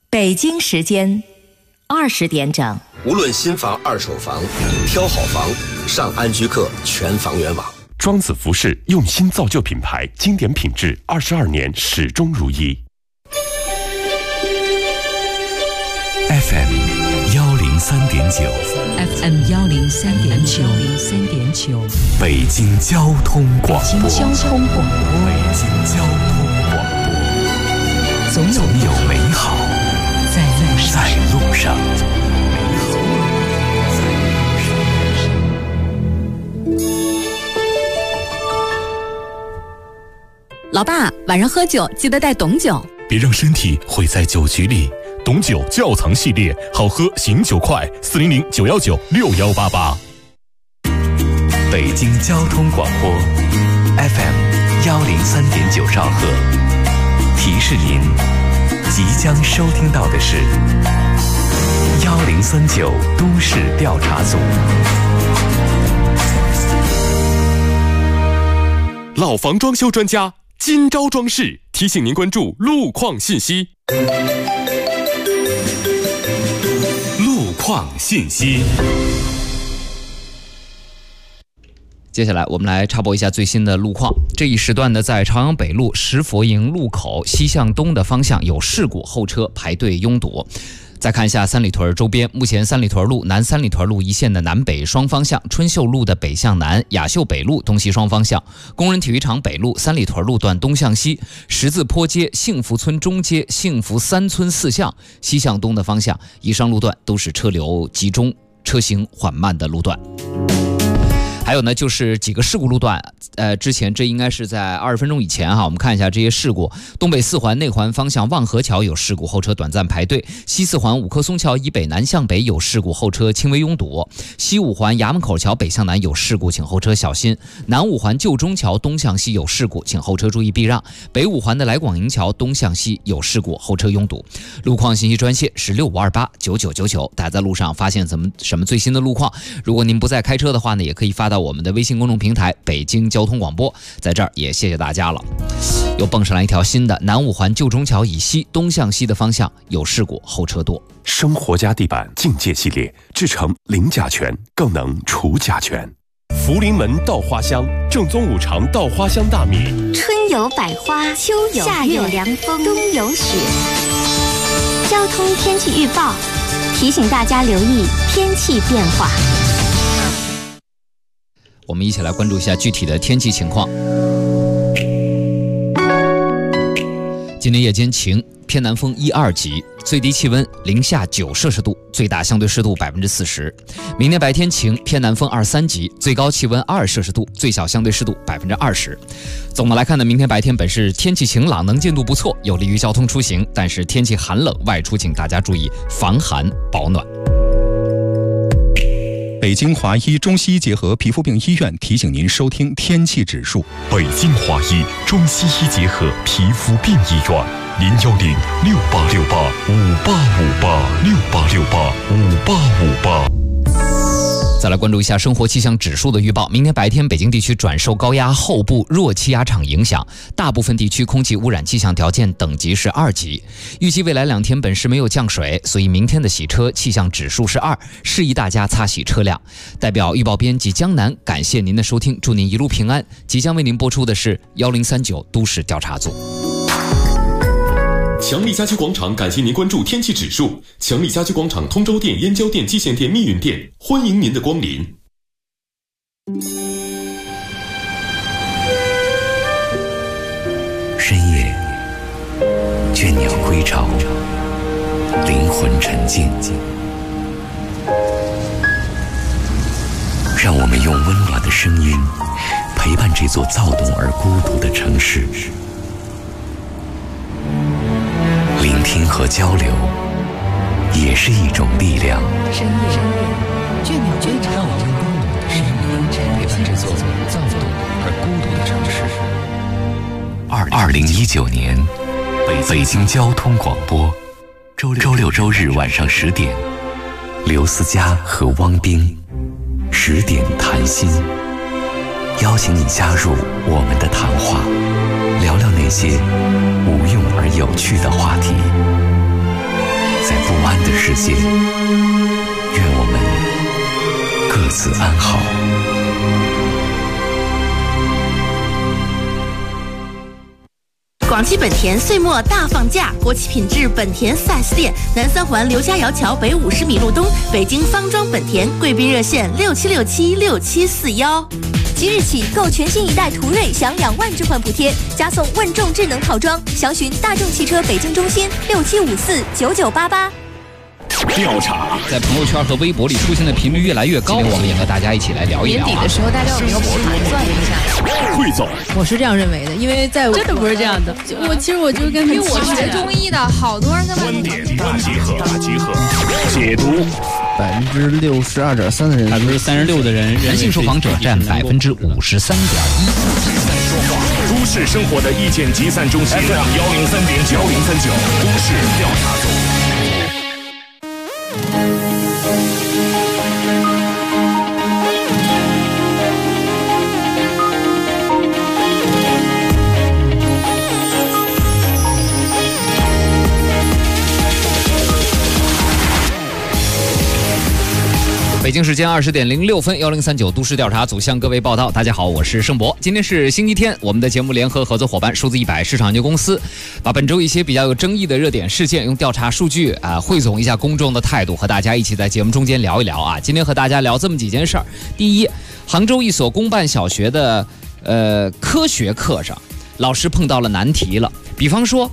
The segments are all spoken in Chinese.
北京时间20点整。 无论新房、二手房，挑好房，上安居客全房源网。 庄子服饰用心造就品牌，经典品质，22年始终如一。 FM 103.9 FM 103.9 北京交通广播。 北京交通广播。总有美好在路上。 老爸，晚上喝酒记得带董酒， 别让身体毁在酒局里。董酒窖藏系列，好喝醒酒快，400-919-6188。 北京交通广播 FM 103.9兆赫，提示您即将收听到的是1039都市调查组。 老房装修专家今朝装饰提醒您关注路况信息。 路况信息。 接下来我们来插播一下最新的路况。这一时段呢，在朝阳北路石佛营路口西向东的方向有事故，后车排队拥堵。再看一下三里屯周边，目前三里屯路、南三里屯路一线的南北双方向，春秀路的北向南、雅秀北路东西双方向，工人体育场北路、三里屯路段东向西、十字坡街、幸福村中街、幸福三村四巷西向东的方向，以上路段都是车流集中、车行缓慢的路段。还有呢，就是几个事故路段，之前这应该是在20分钟以前哈，我们看一下这些事故。东北四环内环方向望河桥有事故，后车短暂排队；西四环五棵松桥以北南向北有事故，后车轻微拥堵；西五环衙门口桥北向南有事故，请后车小心；南五环旧中桥东向西有事故，请后车注意避让；北五环的来广营桥东向西有事故，后车拥堵。路况信息专线是65289999，大家在路上发现什么最新的路况，如果您不在开车的话呢，也可以发到我们的微信公众平台北京交通广播。在这儿也谢谢大家了。又蹦上来一条新的，南五环旧中桥以西东向西的方向有事故，后车多。 生活家地板境界系列制成零甲醛，更能除甲醛。福临门稻花香，正宗五常稻花香大米。 春有百花，秋有夏有凉风，冬有雪。交通天气预报提醒大家留意天气变化。 我们一起来关注一下具体的天气情况。今天夜间晴，偏南风1、2级，最低气温零下9摄氏度，最大相对湿度40%。明天白天晴，偏南风2、3级，最高气温2摄氏度，最小相对湿度20%。总的来看呢，明天白天本是天气晴朗，能见度不错，有利于交通出行，但是天气寒冷，外出请大家注意防寒保暖。 北京华医中西医结合皮肤病医院提醒您收听天气指数。 北京华医中西医结合皮肤病医院，010-6868-5858，6868-5858。 再来关注一下生活气象指数的预报。明天白天，北京地区转受高压后部弱气压场影响，大部分地区空气污染气象条件等级是2级。预计未来2天本市没有降水，所以明天的洗车气象指数是2，适宜大家擦洗车辆。代表预报编辑江南，感谢您的收听，祝您一路平安。即将为您播出的是1039都市调查组。 强力家居广场感谢您关注天气指数。强力家居广场通州店、燕郊店、蓟县店、密云店，欢迎您的光临。 深夜，倦鸟归巢，灵魂沉静，让我们用温暖的声音陪伴这座躁动而孤独的城市。聆听和交流也是一种力量。 深夜，倦鸟归巢，让我用温暖的声音陪伴这座躁动而孤独的城市。 2019年，北京交通广播，周六周日晚上10点，刘思佳和汪冰10点谈心，邀请你加入我们的谈话，聊聊那些无用而有趣的话题。 在不安的世界，愿我们各自安好。 广汽本田岁末大放假，国企品质本田 4S 店，南三环刘家窑桥北50米路东，北京方庄本田，贵宾热线67676741。 即日起购全新一代途锐享2万置换补贴，加送问众智能套装，详询大众汽车北京中心67549988。 调查在朋友圈和微博里出现的频率越来越高，我们也和大家一起来聊一聊。 年底的时候，大家有没有盘算一下？ 汇总， 我是这样认为的，因为在真的不是这样的。其实我就跟因为我学中医的，好多人在观点大集合，解读。 62.3%的人 ，36%的人，男性受访者占53.1%。 都市生活的意见集散中心，103.9，103.9都市调查组。 北京时间20点06分，1039都市调查组向各位报道。大家好，我是盛博。今天是星期天，我们的节目联合合作伙伴数字100市场研究公司，把本周一些比较有争议的热点事件，用调查数据汇总一下公众的态度，和大家一起在节目中间聊一聊啊。今天和大家聊这么几件事儿。第一，杭州一所公办小学的科学课上，老师碰到了难题了。比方说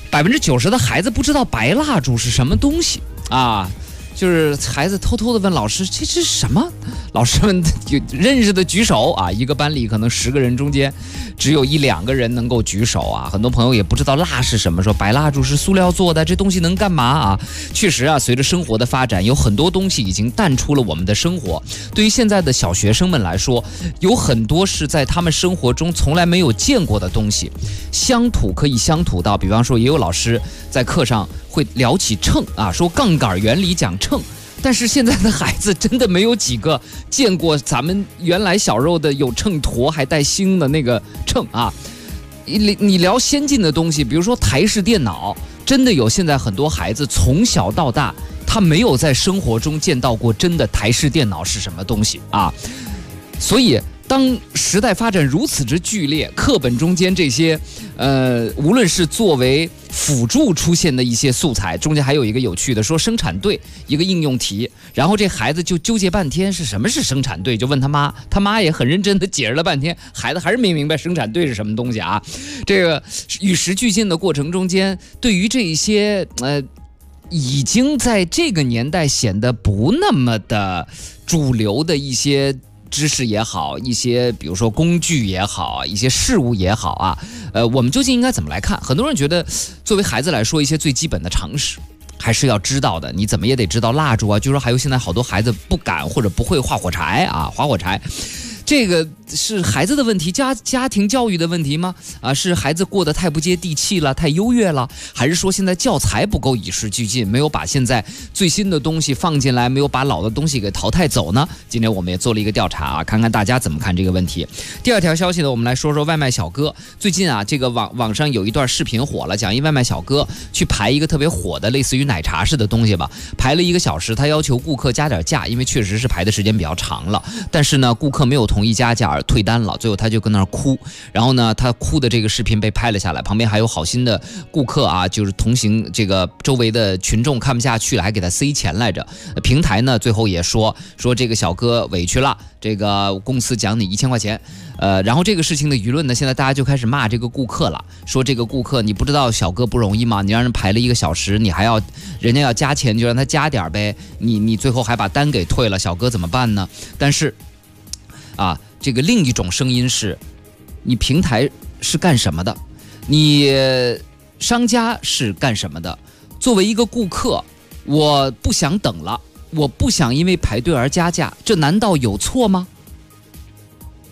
，90%的孩子不知道白蜡烛是什么东西啊。就是孩子偷偷的问老师：“这是什么？”老师们有认识的举手啊，一个班里可能10个人中间只有1-2个人能够举手啊。很多朋友也不知道蜡是什么，说白蜡烛是塑料做的，这东西能干嘛啊？确实啊，随着生活的发展，有很多东西已经淡出了我们的生活。对于现在的小学生们来说，有很多是在他们生活中从来没有见过的东西。乡土可以乡土到，比方说也有老师在课上会聊起秤啊，说杠杆原理讲秤。但是现在的孩子真的没有几个见过咱们原来小时候的有秤砣还带星的那个秤啊。你聊先进的东西，比如说台式电脑，真的有现在很多孩子从小到大他没有在生活中见到过真的台式电脑是什么东西啊。所以当时代发展如此之剧烈，课本中间这些无论是作为辅助出现的一些素材，中间还有一个有趣的，说生产队一个应用题，然后这孩子就纠结半天是什么是生产队，就问他妈，他妈也很认真的解释了半天，孩子还是没明白生产队是什么东西啊。这个与时俱进的过程中间，对于这一些已经在这个年代显得不那么的主流的一些知识也好，一些比如说工具也好，一些事物也好啊，我们究竟应该怎么来看？很多人觉得，作为孩子来说，一些最基本的常识还是要知道的。你怎么也得知道蜡烛啊，据说还有现在好多孩子不敢或者不会划火柴啊，划火柴。这个是孩子的问题，家庭教育的问题吗？啊，是孩子过得太不接地气了，太优越了，还是说现在教材不够与时俱进，没有把现在最新的东西放进来，没有把老的东西给淘汰走呢？今天我们也做了一个调查啊，看看大家怎么看这个问题。第二条消息呢，我们来说说外卖小哥。最近啊，这个网上有一段视频火了，讲一外卖小哥去排一个特别火的类似于奶茶式的东西吧，排了1个小时，他要求顾客加点价，因为确实是排的时间比较长了，但是呢，顾客没有同意加价而退单了，最后他就跟那儿哭，然后呢，他哭的这个视频被拍了下来，旁边还有好心的顾客啊，就是同行这个周围的群众看不下去了，还给他塞钱来着。平台呢最后也说这个小哥委屈了，这个公司奖你1000块钱。然后这个事情的舆论呢，现在大家就开始骂这个顾客了，说这个顾客你不知道小哥不容易吗？你让人排了1个小时，你还要人家要加钱就让他加点呗，你最后还把单给退了，小哥怎么办呢？但是啊，这个另一种声音是，你平台是干什么的？你商家是干什么的？作为一个顾客，我不想等了，我不想因为排队而加价，这难道有错吗？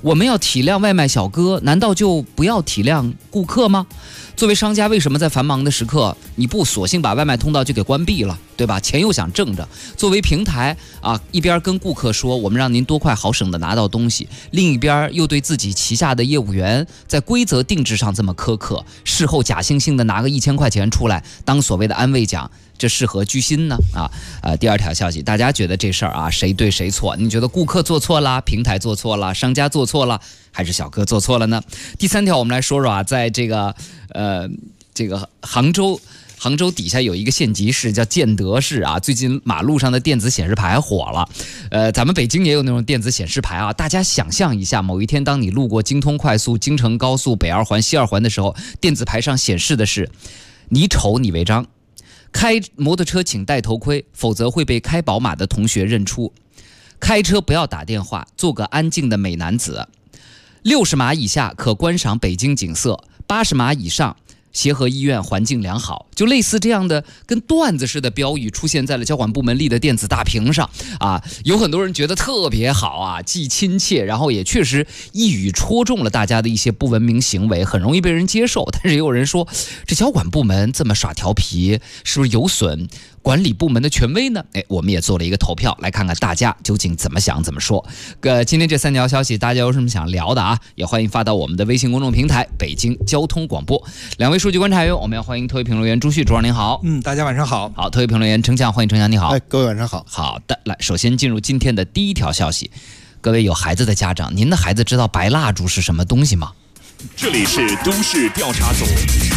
我们要体谅外卖小哥，难道就不要体谅顾客吗？作为商家，为什么在繁忙的时刻你不索性把外卖通道就给关闭了，对吧？钱又想挣着。作为平台啊，一边跟顾客说我们让您多快好省的拿到东西，另一边又对自己旗下的业务员在规则定制上这么苛刻，事后假惺惺的拿个1000块钱出来当所谓的安慰奖，这是何居心呢？第二条消息，大家觉得这事儿啊，谁对谁错？你觉得顾客做错了，平台做错了，商家做错了，还是小哥做错了呢？第三条，我们来说说啊，在这个杭州底下有一个县级市叫建德市啊，最近马路上的电子显示牌火了。咱们北京也有那种电子显示牌啊，大家想象一下，某一天当你路过京通快速、京承高速、北2环、西2环的时候，电子牌上显示的是你丑你违章，开摩托车请戴头盔，否则会被开宝马的同学认出，开车不要打电话，做个安静的美男子，60码以下可观赏北京景色，80码以上协和医院环境良好，就类似这样的跟段子似的标语出现在了交管部门立的电子大屏上啊，有很多人觉得特别好啊，既亲切，然后也确实一语戳中了大家的一些不文明行为，很容易被人接受。但是也有人说，这交管部门这么耍调皮，是不是有损管理部门的权威呢？我们也做了一个投票，来看看大家究竟怎么想怎么说。今天这3条消息，大家有什么想聊的啊？也欢迎发到我们的微信公众平台北京交通广播。2位数据观察员，我们要欢迎特约评论员朱旭，朱老师您好。 大家晚上好。 好，特约评论员程强，欢迎程强，你好。 各位晚上好。 好的，来，首先进入今天的第一条消息。各位有孩子的家长，您的孩子知道白蜡烛是什么东西吗？ 这里是都市调查组。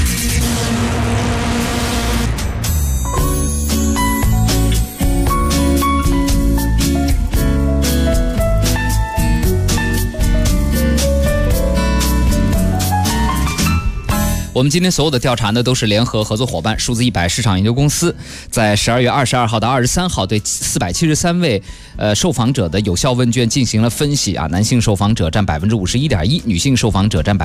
我们今天所有的调查呢，都是联合合作伙伴数字100市场研究公司在12月22号到23号对473位受访者的有效问卷进行了分析啊，男性受访者占51.1%，女性受访者占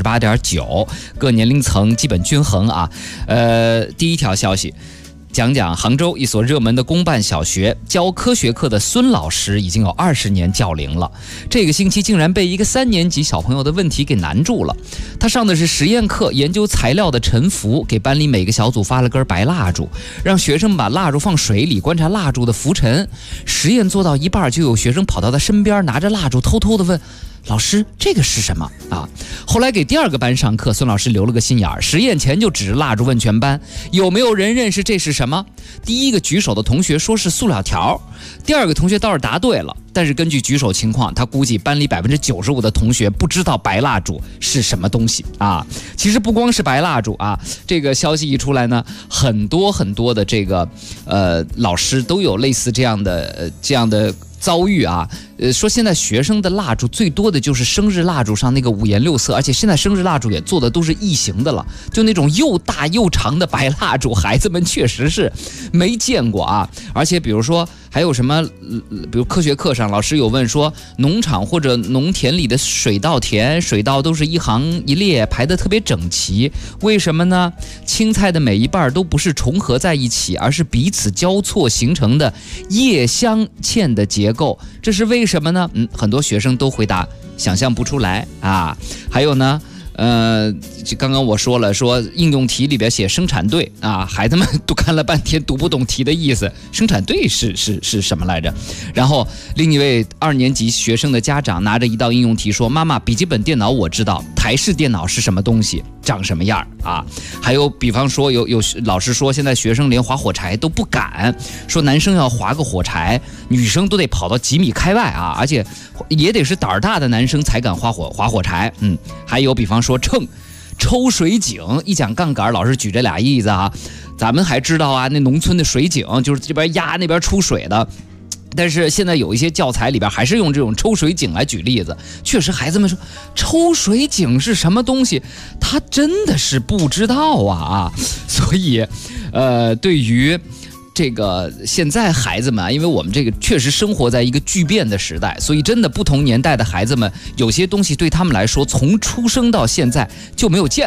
48.9%，各年龄层基本均衡啊。第一条消息。讲讲杭州一所热门的公办小学教科学课的孙老师已经有20年教龄了，这个星期竟然被一个3年级小朋友的问题给难住了。他上的是实验课，研究材料的沉浮，给班里每个小组发了根白蜡烛，让学生把蜡烛放水里观察蜡烛的浮沉。实验做到一半，就有学生跑到他身边，拿着蜡烛偷偷地问老师，这个是什么啊？后来给第2个班上课，孙老师留了个心眼儿，实验前就指着蜡烛问全班有没有人认识这是什么。第1个举手的同学说是塑料条，第2个同学倒是答对了，但是根据举手情况，他估计班里95%的同学不知道白蜡烛是什么东西啊。其实不光是白蜡烛啊，这个消息一出来呢，很多的这个老师都有类似这样的遭遇啊。说现在学生的蜡烛最多的就是生日蜡烛上那个5颜6色，而且现在生日蜡烛也做的都是异形的了，就那种又大又长的白蜡烛，孩子们确实是没见过啊。而且比如说还有什么，比如科学课上老师有问说，农场或者农田里的水稻田，水稻都是一行一列排得特别整齐，为什么呢？青菜的每一半都不是重合在一起，而是彼此交错形成的叶相嵌的结构，这是为什么呢？很多学生都回答想象不出来啊。还有呢，刚刚我说了，说应用题里边写生产队啊，孩子们都看了半天读不懂题的意思，生产队是什么来着？然后另一位2年级学生的家长拿着一道应用题说，妈妈，笔记本电脑我知道，台式电脑是什么东西，长什么样啊？还有比方说有老师说，现在学生连划火柴都不敢，说男生要划个火柴，女生都得跑到几米开外啊，而且也得是胆儿大的男生才敢划火柴。还有比方说抽水井，一讲杠杆，老师举这俩例子啊，咱们还知道啊，那农村的水井就是这边压那边出水的。但是现在有一些教材里边还是用这种抽水井来举例子，确实孩子们说抽水井是什么东西，他真的是不知道啊。所以对于这个现在孩子们，因为我们这个确实生活在一个巨变的时代，所以真的不同年代的孩子们，有些东西对他们来说从出生到现在就没有见过。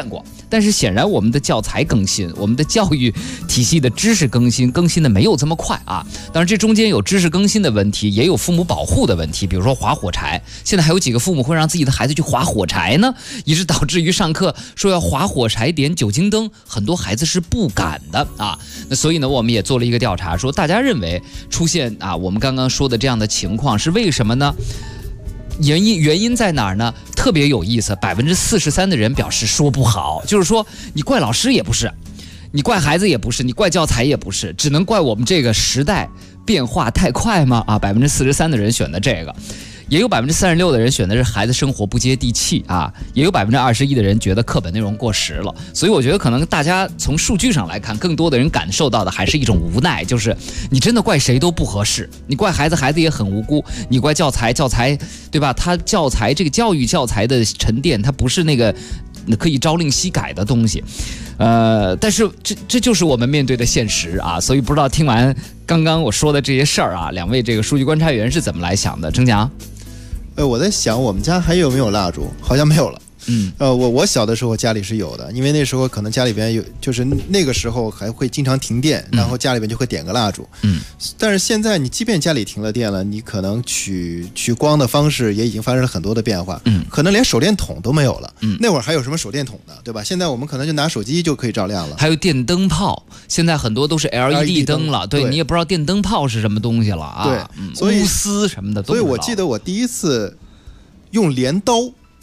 但是显然我们的教材更新，我们的教育体系的知识更新的没有这么快啊。当然这中间有知识更新的问题，也有父母保护的问题，比如说划火柴，现在还有几个父母会让自己的孩子去划火柴呢，以致导致于上课说要划火柴点酒精灯，很多孩子是不敢的啊。那所以呢，我们也做了一个调查，说大家认为出现我们刚刚说的这样的情况是为什么呢？原因在哪儿呢？特别有意思，43%的人表示说不好，就是说你怪老师也不是，你怪孩子也不是，你怪教材也不是，只能怪我们这个时代变化太快吗？43%的人选的这个。也有36%的人选的是孩子生活不接地气啊，也有21%的人觉得课本内容过时了。所以我觉得可能大家从数据上来看，更多的人感受到的还是一种无奈，就是你真的怪谁都不合适，你怪孩子，孩子也很无辜；你怪教材，对吧？他教材这个教育教材的沉淀，它不是那个可以朝令夕改的东西。但是这就是我们面对的现实啊，所以不知道听完刚刚我说的这些事儿啊，两位这个数据观察员是怎么来想的？程强。 我在想我们家还有没有蜡烛，好像没有了。我小的时候家里是有的，因为那时候可能家里边有，就是那个时候还会经常停电，然后家里边就会点个蜡烛。但是现在你即便家里停了电了，你可能取光的方式也已经发生了很多的变化。可能连手电筒都没有了。那会儿还有什么手电筒呢，对吧？现在我们可能就拿手机就可以照亮了。 还有电灯泡，现在很多都是 LED 灯了。对，你也不知道电灯泡是什么东西了啊。 对，所以钨丝什么的都不知道。 所以我记得我第一次用镰刀。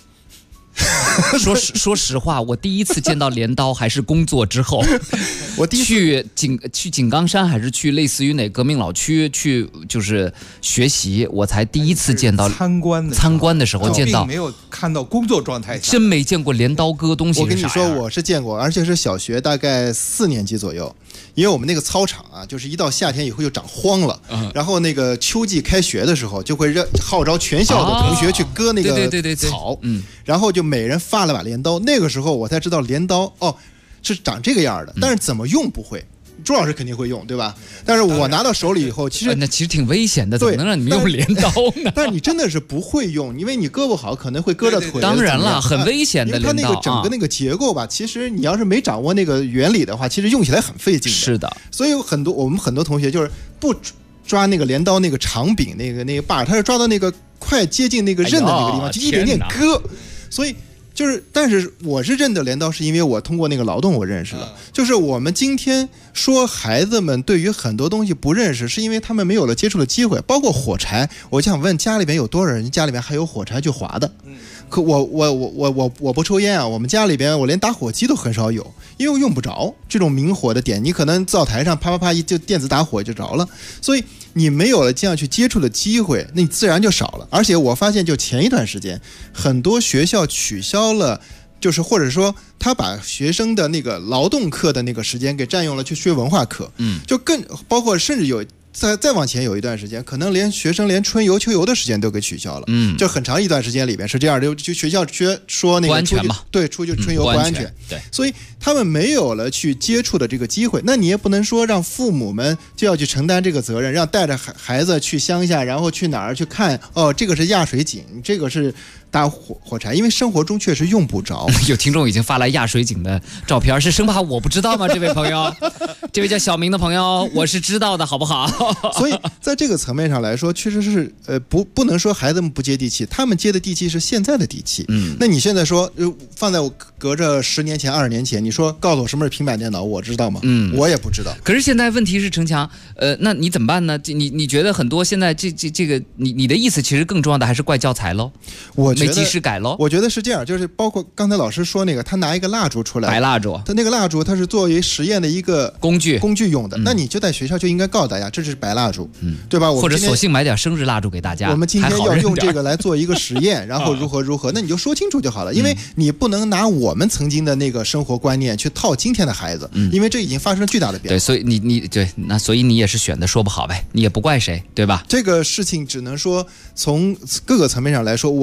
说实话，我第一次见到镰刀还是工作之后。 我第一次去井冈山，还是去类似于哪革命老区去，就是学习，我才第一次见到参观的时候见到， 并没有看到工作状态下， 真没见过镰刀割东西。 我跟你说，我是见过，而且是小学大概4年级左右。因为我们那个操场啊，就是一到夏天以后就长荒了，然后那个秋季开学的时候，就会号召全校的同学去割那个草，然后就每人发了把镰刀。那个时候我才知道镰刀是长这个样的，但是怎么用不会。朱老师肯定会用，对吧？但是我拿到手里以后，其实挺危险的，怎么能让你们用镰刀呢？ 但是你真的是不会用，因为你胳膊好可能会割着腿。 当然了，很危险的镰刀。 因为它那个整个那个结构吧，其实你要是没掌握那个原理的话，其实用起来很费劲的。 是的， 所以我们很多同学就是不抓那个镰刀那个长柄那个把，他是抓到那个快接近那个刃的那个地方，就一点点割。所以但是我是认得镰刀，是因为我通过那个劳动我认识了。就是我们今天说孩子们对于很多东西不认识，是因为他们没有了接触的机会。包括火柴，我想问家里边有多少人家里边还有火柴去划的？可我不抽烟啊，我们家里边我连打火机都很少有，因为我用不着这种明火的点，你可能灶台上啪啪啪就电子打火就着了，所以你没有了这样去接触的机会，那你自然就少了。而且我发现就前一段时间很多学校取消了，就是或者说他把学生的那个劳动课的那个时间给占用了去学文化课，就更包括甚至有再往前有一段时间，可能连学生连春游秋游的时间都给取消了，就很长一段时间里边是这样的，就学校说那个不安全嘛， 对，出去春游不安全， 对， 所以他们没有了去接触的这个机会。那你也不能说让父母们就要去承担这个责任，让带着孩子去乡下，然后去哪儿去看这个是压水井，这个是打火柴，因为生活中确实用不着。 有听众已经发来压水井的照片，是生怕我不知道吗？这位朋友，这位叫小明的朋友，我是知道的，好不好？ 所以在这个层面上来说，确实是不能说孩子们不接地气，他们接的地气是现在的地气。那你现在说放在我隔着10年前、20年前，你说告诉我什么是平板电脑，我知道吗？我也不知道。 可是现在问题是程强，那你怎么办呢？你觉得很多现在这个你的意思其实更重要的还是怪教材喽？ 我觉得没及时改喽。 我觉得是这样，就是包括刚才老师说那个，他拿一个蜡烛出来， 白蜡烛， 他那个蜡烛它是作为实验的一个工具用的，那你就在学校就应该告诉大家这是白蜡烛，对吧？ 或者索性买点生日蜡烛给大家。 我们今天要用这个来做一个实验，然后如何，那你就说清楚就好了，因为你不能拿我们曾经的那个生活观念去套今天的孩子，因为这已经发生了巨大的变化。 对，所以所以你也是选的说不好呗，你也不怪谁，对吧？ 这个事情只能说从各个层面上来说，我觉得教材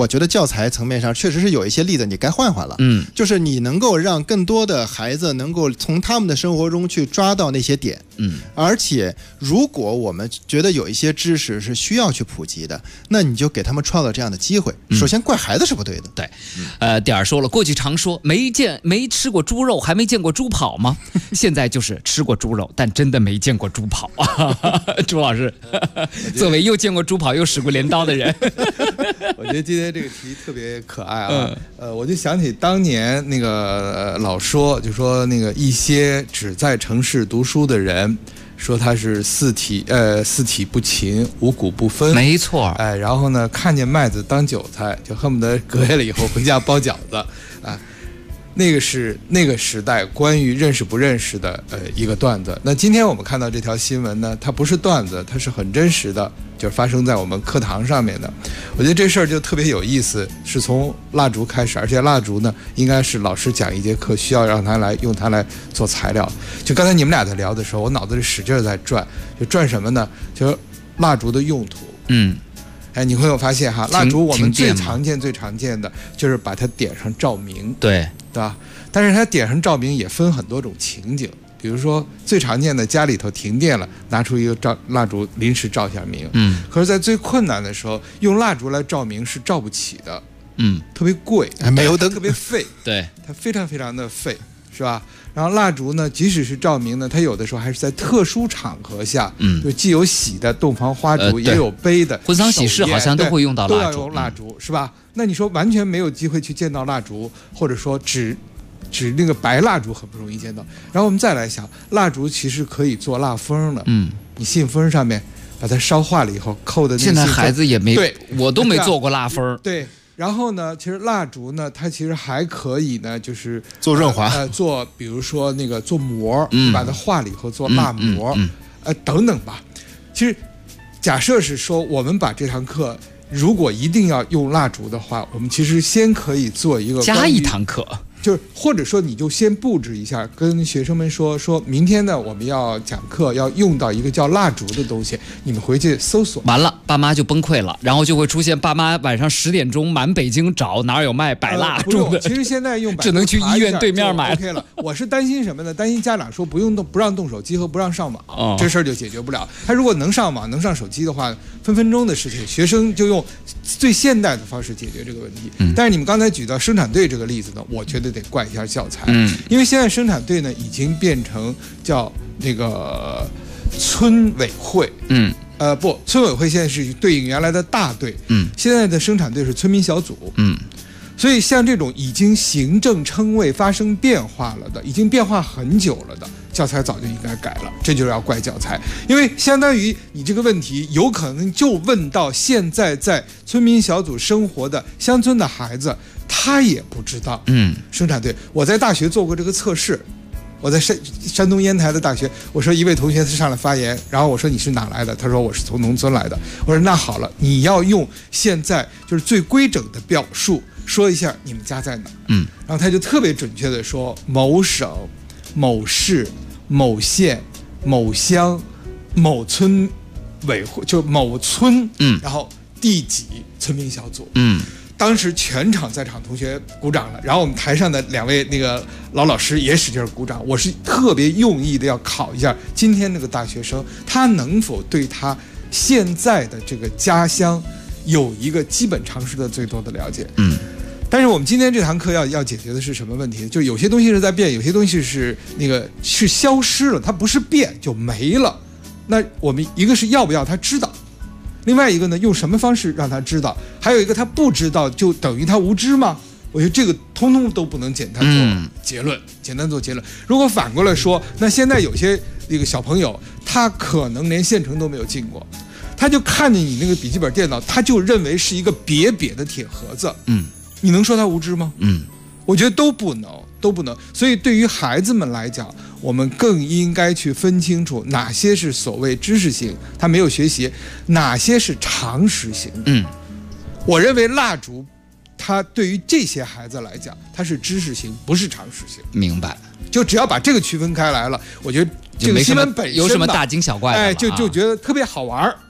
材层面上确实是有一些例子你该换换了。就是你能够让更多的孩子能够从他们的生活中去抓到那些点。而且如果我们觉得有一些知识是需要去普及的，那你就给他们创造这样的机会。首先怪孩子是不对的。 对，点儿说了，过去常说没吃过猪肉还没见过猪跑吗？现在就是吃过猪肉但真的没见过猪跑啊。朱老师作为又见过猪跑又使过镰刀的人， 我觉得今天这个题特别可爱啊。我就想起当年那个老说，就说那个一些只在城市读书的人，说他是四体不勤，五谷不分。 没错。 然后呢，看见麦子当韭菜，就恨不得隔夜了以后回家包饺子啊。那个是那个时代关于认识不认识的一个段子。那今天我们看到这条新闻呢，它不是段子，它是很真实的，就是发生在我们课堂上面的。我觉得这事儿就特别有意思，是从蜡烛开始，而且蜡烛呢，应该是老师讲一节课需要让他来用它来做材料。就刚才你们俩在聊的时候，我脑子里使劲在转，就转什么呢？就是蜡烛的用途。你会有发现哈，蜡烛我们最常见的就是把它点上照明，对吧？但是它点上照明也分很多种情景，比如说最常见的家里头停电了，拿出一个蜡烛临时照一下明。可是在最困难的时候，用蜡烛来照明是照不起的，特别贵，没有灯特别费，对，它非常非常的费，是吧？然后蜡烛呢，即使是照明呢，它有的时候还是在特殊场合下，就既有喜的洞房花烛，也有悲的婚丧喜事，好像都会用到蜡烛， 都要用蜡烛，是吧？那你说完全没有机会去见到蜡烛，或者说只那个白蜡烛很不容易见到。然后我们再来想，蜡烛其实可以做蜡封的，你信封上面把它烧化了以后扣的那个。现在孩子也没，对，我都没做过蜡封， 对。然后呢，其实蜡烛呢，它其实还可以呢，就是做润滑， 做比如说那个做膜，把它化了以后做蜡膜，等等吧。其实假设是说，我们把这堂课如果一定要用蜡烛的话，我们其实先可以做一个加一堂课。 就是或者说你就先布置一下，跟学生们说明天呢我们要讲课要用到一个叫蜡烛的东西，你们回去搜索。 完了，爸妈就崩溃了，然后就会出现爸妈晚上10点钟满北京找哪有卖摆蜡烛的。 其实现在用只能去医院对面买 OK 了。我是担心什么呢？担心家长说不让动手机和不让上网，这事儿就解决不了。他如果能上网能上手机的话，分分钟的事情，学生就用最现代的方式解决这个问题。但是你们刚才举到生产队这个例子呢，我觉得得怪一下教材，因为现在生产队呢已经变成叫那个村委会，村委会现在是对应原来的大队，现在的生产队是村民小组，所以像这种已经行政称谓发生变化了的，已经变化很久了的教材早就应该改了，这就是要怪教材，因为相当于你这个问题有可能就问到现在在村民小组生活的乡村的孩子，他也不知道。生产队，我在大学做过这个测试，我在山东烟台的大学，我说一位同学他上来发言，然后我说你是哪来的？他说我是从农村来的。我说那好了，你要用现在就是最规整的表述说一下你们家在哪。然后他就特别准确的说某省、某市、某县、某乡、某村委会，就某村，然后第几村民小组，当时全场在场同学鼓掌了，然后我们台上的2位那个老师也使劲鼓掌。我是特别用意的要考一下今天这个大学生，他能否对他现在的这个家乡有一个基本常识的最多的了解。但是我们今天这堂课要解决的是什么问题？就有些东西是在变，有些东西是是消失了，它不是变就没了。那我们一个是要不要他知道，另外一个呢，用什么方式让他知道，还有一个他不知道就等于他无知吗？我觉得这个通通都不能简单做结论，简单做结论。如果反过来说，那现在有些那个小朋友，他可能连县城都没有进过，他就看见你那个笔记本电脑，他就认为是一个瘪瘪的铁盒子，你能说他无知吗？我觉得都不能。所以对于孩子们来讲，我们更应该去分清楚哪些是所谓知识型，他没有学习，哪些是常识型。我认为蜡烛它对于这些孩子来讲，它是知识型，不是常识型。 明白。 就只要把这个区分开来了，我觉得这个新闻本身有什么大惊小怪的， 就觉得特别好玩，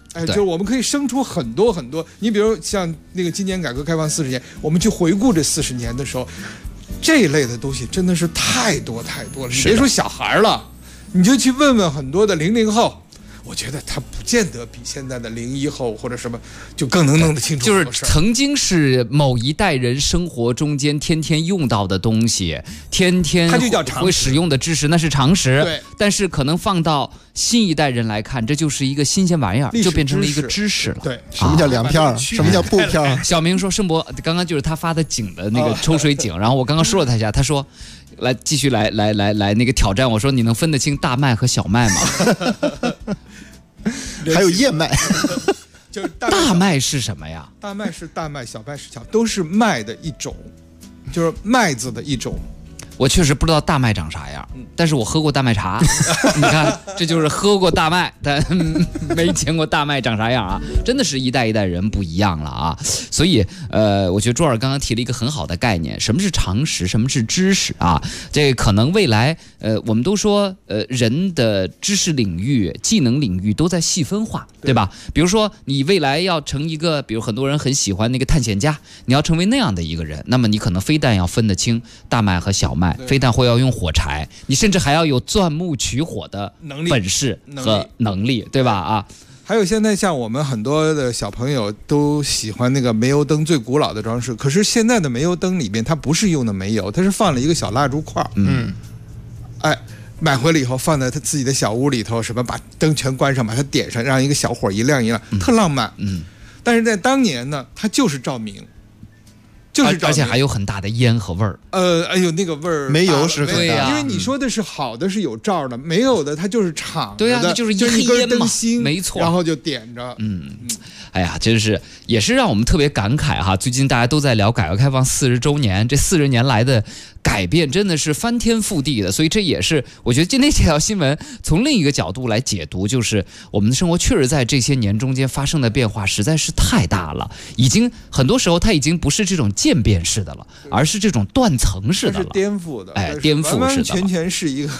就是我们可以生出很多很多。你比如像那个今年改革开放40年，我们去回顾这40年的时候，这一类的东西真的是太多太多了。你别说小孩了，你就去问问很多的00后。我觉得他不见得比现在的01后或者什么就更能弄得清楚。 就是曾经是某一代人生活中间天天用到的东西，天天它就叫常识会使用的知识，那是常识。 对， 但是可能放到新一代人来看，这就是一个新鲜玩意儿，就变成了一个知识了。 对， 什么叫粮票？什么叫布票？ 小明说，盛博刚刚就是他发的井的那个抽水井，然后我刚刚说了他一下，他说。来继续来那个挑战我说你能分得清大麦和小麦吗？ 还有燕麦。 就是大麦是什么呀？ 大麦是大麦，小麦是小，都是麦的一种，就是麦子的一种。 我确实不知道大麦长啥样，但是我喝过大麦茶。你看，这就是喝过大麦，但没见过大麦长啥样啊！真的是一代一代人不一样了啊！所以，我觉得卓尔刚刚提了一个很好的概念，什么是常识，什么是知识啊？这可能未来，我们都说，人的知识领域、技能领域都在细分化，对吧？比如说，你未来要成一个，比如很多人很喜欢那个探险家，你要成为那样的一个人，那么你可能非但要分得清大麦和小麦。非但会要用火柴，你甚至还要有钻木取火的本事和能力，对吧？啊， 还有现在像我们很多的小朋友都喜欢那个煤油灯最古老的装饰，可是现在的煤油灯里面它不是用的煤油，它是放了一个小蜡烛块。买回来以后放在他自己的小屋里头，什么把灯全关上，把它点上，让一个小火一亮一亮，特浪漫。但是在当年呢，它就是照明。 而且还有很大的烟和味儿。 哎呦，那个味儿， 煤油是对呀， 因为你说的是好的是有罩的，没有的它就是敞着的， 对呀，就是一根灯芯， 没错， 然后就点着。 哎呀，真是也是让我们特别感慨哈！最近大家都在聊改革开放40周年，这40年来的改变真的是翻天覆地的，所以这也是我觉得今天这条新闻从另一个角度来解读，就是我们的生活确实在这些年中间发生的变化实在是太大了，已经很多时候它已经不是这种渐变式的了，而是这种断层式的了， 是颠覆的， 颠覆式的， 完完全全是一个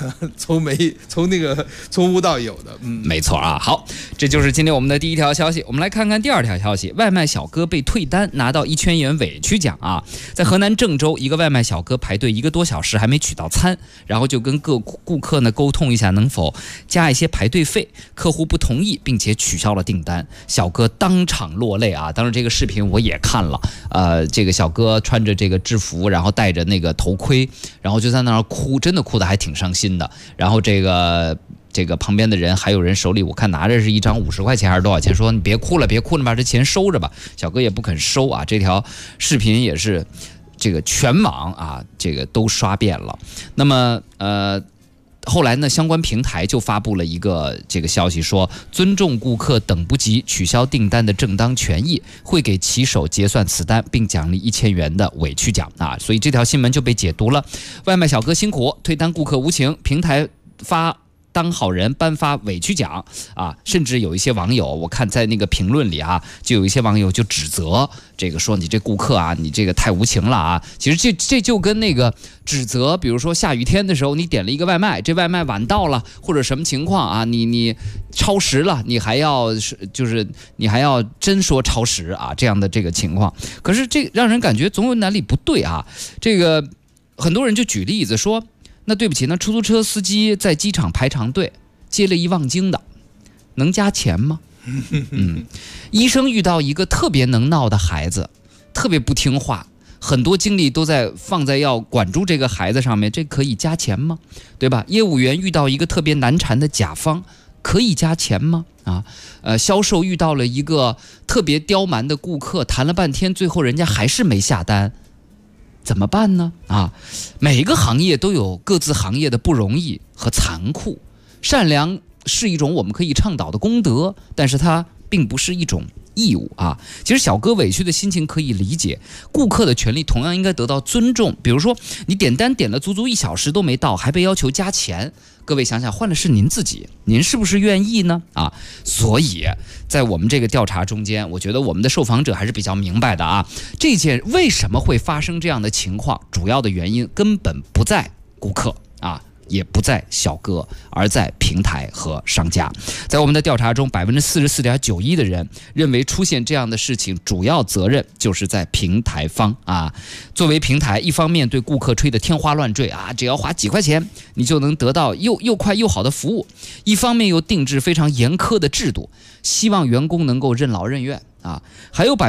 从无到有的， 没错啊。好，这就是今天我们的第一条消息，我们来看看第二条消息，外卖小哥被退单，拿到1000元委屈奖啊！在河南郑州，一个外卖小哥排队1个多小时还没取到餐，然后就跟各顾客呢沟通一下能否加一些排队费，客户不同意，并且取消了订单，小哥当场落泪啊！当然这个视频我也看了，这个小哥穿着这个制服，然后戴着那个头盔，然后就在那儿哭，真的哭得还挺伤心的。然后这个旁边的人还有人手里我看拿着是一张50块钱还是多少钱，说你别哭了，把这钱收着吧。小哥也不肯收啊。这条视频也是这个全网啊这个都刷遍了。那么后来呢，相关平台就发布了一个这个消息，说尊重顾客等不及取消订单的正当权益，会给骑手结算此单，并奖励1000元的委屈奖啊。所以这条新闻就被解读了：外卖小哥辛苦，退单顾客无情，平台发当好人颁发委屈奖啊，甚至有一些网友，我看在那个评论里啊，就有一些网友就指责这个说你这顾客啊，你这个太无情了啊。其实这就跟那个指责，比如说下雨天的时候你点了一个外卖，这外卖晚到了或者什么情况啊，你超时了，你还要真说超时啊，这样的这个情况。可是这让人感觉总有哪里不对啊。这个很多人就举例子说，那对不起，那出租车司机在机场排长队接了一望京的，能加钱吗？医生遇到一个特别能闹的孩子，特别不听话，很多精力都放在要管住这个孩子上面，这可以加钱吗？对吧？业务员遇到一个特别难缠的甲方，可以加钱吗？销售遇到了一个特别刁蛮的顾客，谈了半天，最后人家还是没下单，怎么办呢？每一个行业都有各自行业的不容易和残酷。善良是一种我们可以倡导的功德，但是它并不是一种义务啊。其实小哥委屈的心情可以理解，顾客的权利同样应该得到尊重。比如说你点单点了足足1小时都没到，还被要求加钱，各位想想，换了是您自己，您是不是愿意呢？所以在我们这个调查中间，我觉得我们的受访者还是比较明白的啊。这件为什么会发生这样的情况，主要的原因根本不在顾客也不在小哥，而在平台和商家。在我们的调查中，44.91%的人认为出现这样的事情，主要责任就是在平台方啊。作为平台，一方面对顾客吹得天花乱坠啊，只要花几块钱，你就能得到又快又好的服务；一方面又定制非常严苛的制度，希望员工能够任劳任怨啊。还有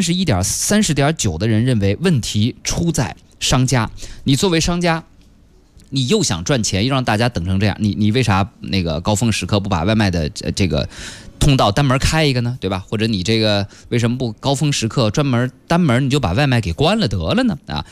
30.9%的人认为问题出在商家。你作为商家，你又想赚钱，又让大家等成这样，你为啥那个高峰时刻不把外卖的这个通道单门开一个呢？对吧？或者你这个为什么不高峰时刻单门你就把外卖给关了得了呢？啊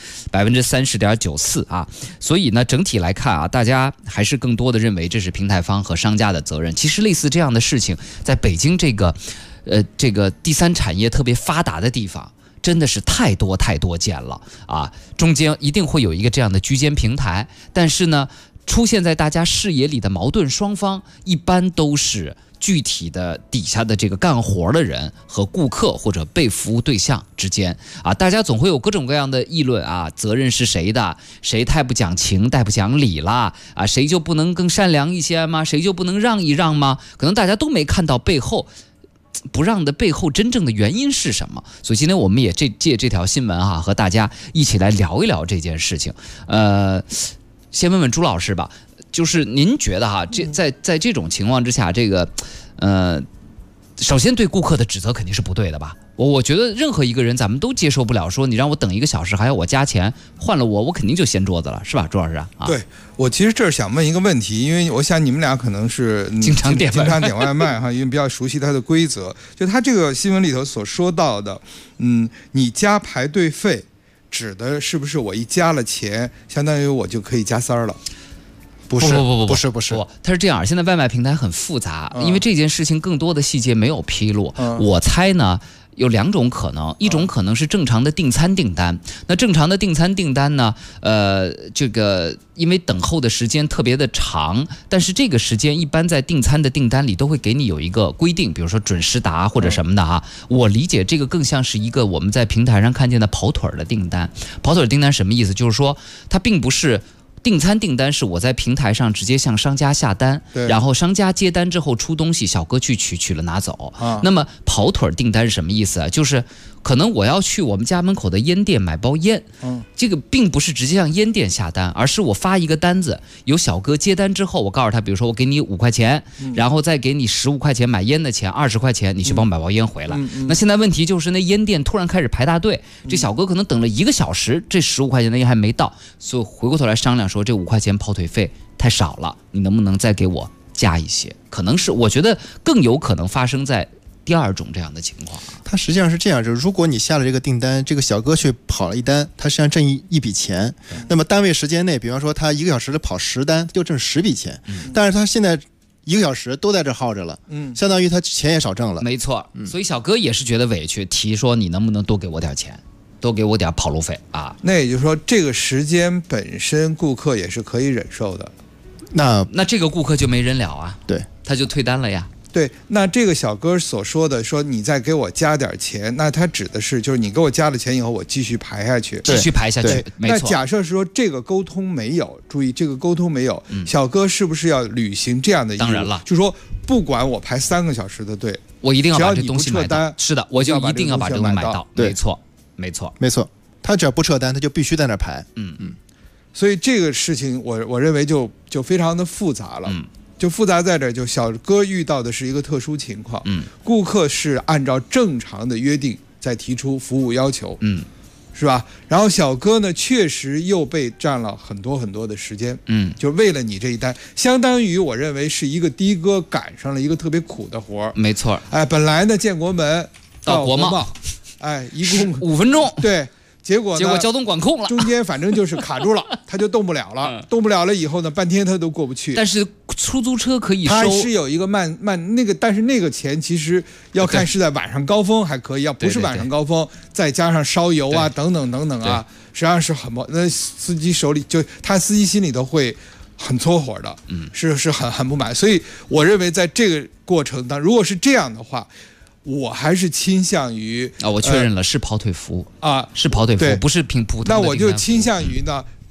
，30.94%啊。所以呢，整体来看啊，大家还是更多的认为这是平台方和商家的责任。其实类似这样的事情，在北京这个第三产业特别发达的地方，真的是太多见了啊！中间一定会有一个这样的居间平台，但是呢，出现在大家视野里的矛盾双方，一般都是具体的底下的这个干活的人和顾客或者被服务对象之间啊，大家总会有各种各样的议论啊，责任是谁的？谁太不讲情、太不讲理了啊？谁就不能更善良一些吗？谁就不能让一让吗？可能大家都没看到背后。不让的背后真正的原因是什么？所以今天我们也借这条新闻啊，和大家一起来聊一聊这件事情。先问问朱老师吧，就是您觉得哈，在这种情况之下，这个首先对顾客的指责肯定是不对的吧？我觉得任何一个人咱们都接受不了，说你让我等1个小时还要我加钱，换了我肯定就掀桌子了，是吧，朱老师啊？ 对，我其实这儿想问一个问题，因为我想你们俩可能是经常点外卖哈，因为比较熟悉它的规则。就他这个新闻里头所说到的，你加排队费，指的是不是我一加了钱，相当于我就可以加3了？ 不是， 它是这样。现在外卖平台很复杂，因为这件事情更多的细节没有披露。我猜呢，有2种可能，一种可能是正常的订餐订单。那正常的订餐订单呢，这个因为等候的时间特别的长，但是这个时间一般在订餐的订单里都会给你有一个规定，比如说准时达或者什么的啊。我理解这个更像是一个我们在平台上看见的跑腿的订单。跑腿订单什么意思？就是说它并不是。订餐订单是我在平台上直接向商家下单，然后商家接单之后出东西，小哥去取了拿走。那么跑腿订单是什么意思啊？就是可能我要去我们家门口的烟店买包烟，这个并不是直接向烟店下单，而是我发一个单子，有小哥接单之后，我告诉他，比如说我给你5块钱，然后再给你15块钱买烟的钱，20块钱你去帮我买包烟回来。那现在问题就是那烟店突然开始排大队，这小哥可能等了1个小时，这15块钱的烟还没到，所以回过头来商量说这5块钱跑腿费太少了，你能不能再给我加一些？可能是我觉得更有可能发生在第2种这样的情况。 它实际上是这样，就是如果你下了这个订单，这个小哥去跑了一单，他实际上挣一笔钱。那么单位时间内，比方说他1个小时跑10单，就挣10笔钱。但是他现在1个小时都在这耗着了，相当于他钱也少挣了。 没错，所以小哥也是觉得委屈，提说你能不能多给我点钱，多给我点跑路费啊？ 那也就是说，这个时间本身顾客也是可以忍受的。 那这个顾客就没忍了啊？ 对， 他就退单了呀。 对，那这个小哥所说的说你再给我加点钱，那他指的是就是你给我加了钱以后，我继续排下去， 继续排下去。没错。 那假设是说这个沟通没有，注意这个沟通没有，小哥是不是要履行这样的义务？ 当然了， 就说不管我排3个小时的队， 我一定要把这东西买到。是的，我就一定要把这东西买到。 对， 没错。 他只要不撤单，他就必须在那排。 所以这个事情我认为就非常的复杂了。就复杂在这儿，就小哥遇到的是一个特殊情况，顾客是按照正常的约定在提出服务要求，是吧？然后小哥呢，确实又被占了很多的时间，就为了你这一单，相当于我认为是一个的哥赶上了一个特别苦的活， 没错。 本来呢，建国门到国贸，一共 5分钟， 对。结果交通管控了， 中间反正就是卡住了，他就动不了了，动不了了以后呢，半天他都过不去。 但是出租车可以收， 他是有一个慢那个，但是那个钱其实要看是在晚上高峰还可以，要不是晚上高峰，再加上烧油啊等等啊，实际上是很那司机手里就他司机心里头会很搓火的，是很不满。所以我认为在这个过程当中，如果是这样的话。我还是倾向于我确认了是跑腿服务啊， 是跑腿服务，不是普通的。 那我就倾向于呢，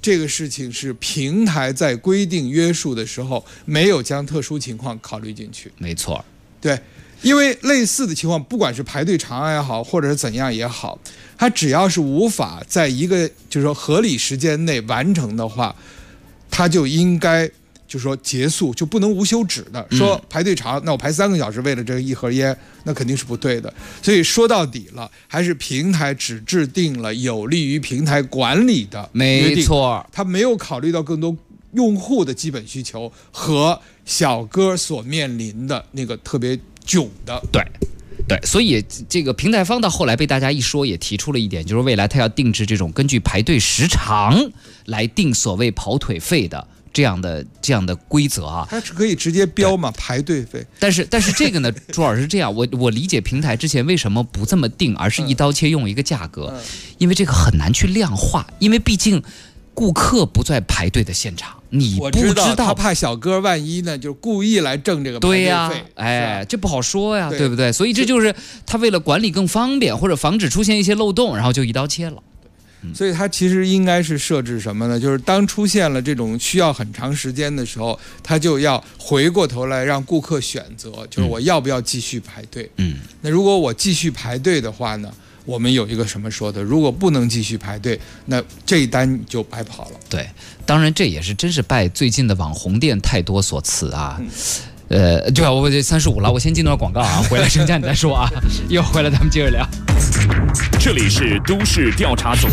这个事情是平台在规定约束的时候没有将特殊情况考虑进去。 没错， 对，因为类似的情况，不管是排队长也好，或者是怎样也好，它只要是无法在一个就是说合理时间内完成的话，它就应该就是说结束，就不能无休止的说排队长，那我排3个小时为了这一盒烟，那肯定是不对的。所以说到底了，还是平台只制定了有利于平台管理的约定， 没错， 他没有考虑到更多用户的基本需求和小哥所面临的那个特别囧的。 对，所以这个平台方到后来被大家一说，也提出了一点，就是未来他要定制这种根据排队时长来定所谓跑腿费的这样的规则啊。 它是可以直接标嘛，排队费。 但是这个呢，朱老师是这样，我理解平台之前为什么不这么定，而是一刀切用一个价格，因为这个很难去量化，因为毕竟顾客不在排队的现场。你不知道他怕小哥万一呢，就是故意来挣这个排队费。对呀， 哎，这不好说呀，对不对？所以这就是他为了管理更方便，或者防止出现一些漏洞，然后就一刀切了。 所以他其实应该是设置什么呢？就是当出现了这种需要很长时间的时候，他就要回过头来让顾客选择，就是我要不要继续排队。那如果我继续排队的话呢，我们有一个什么说的？如果不能继续排队，那这一单就白跑了。 对，当然这也是真是拜最近的网红店太多所赐啊。对啊，我35了，我先进段广告啊，回来剩下你再说啊。一会儿回来咱们接着聊。 这里是都市调查组。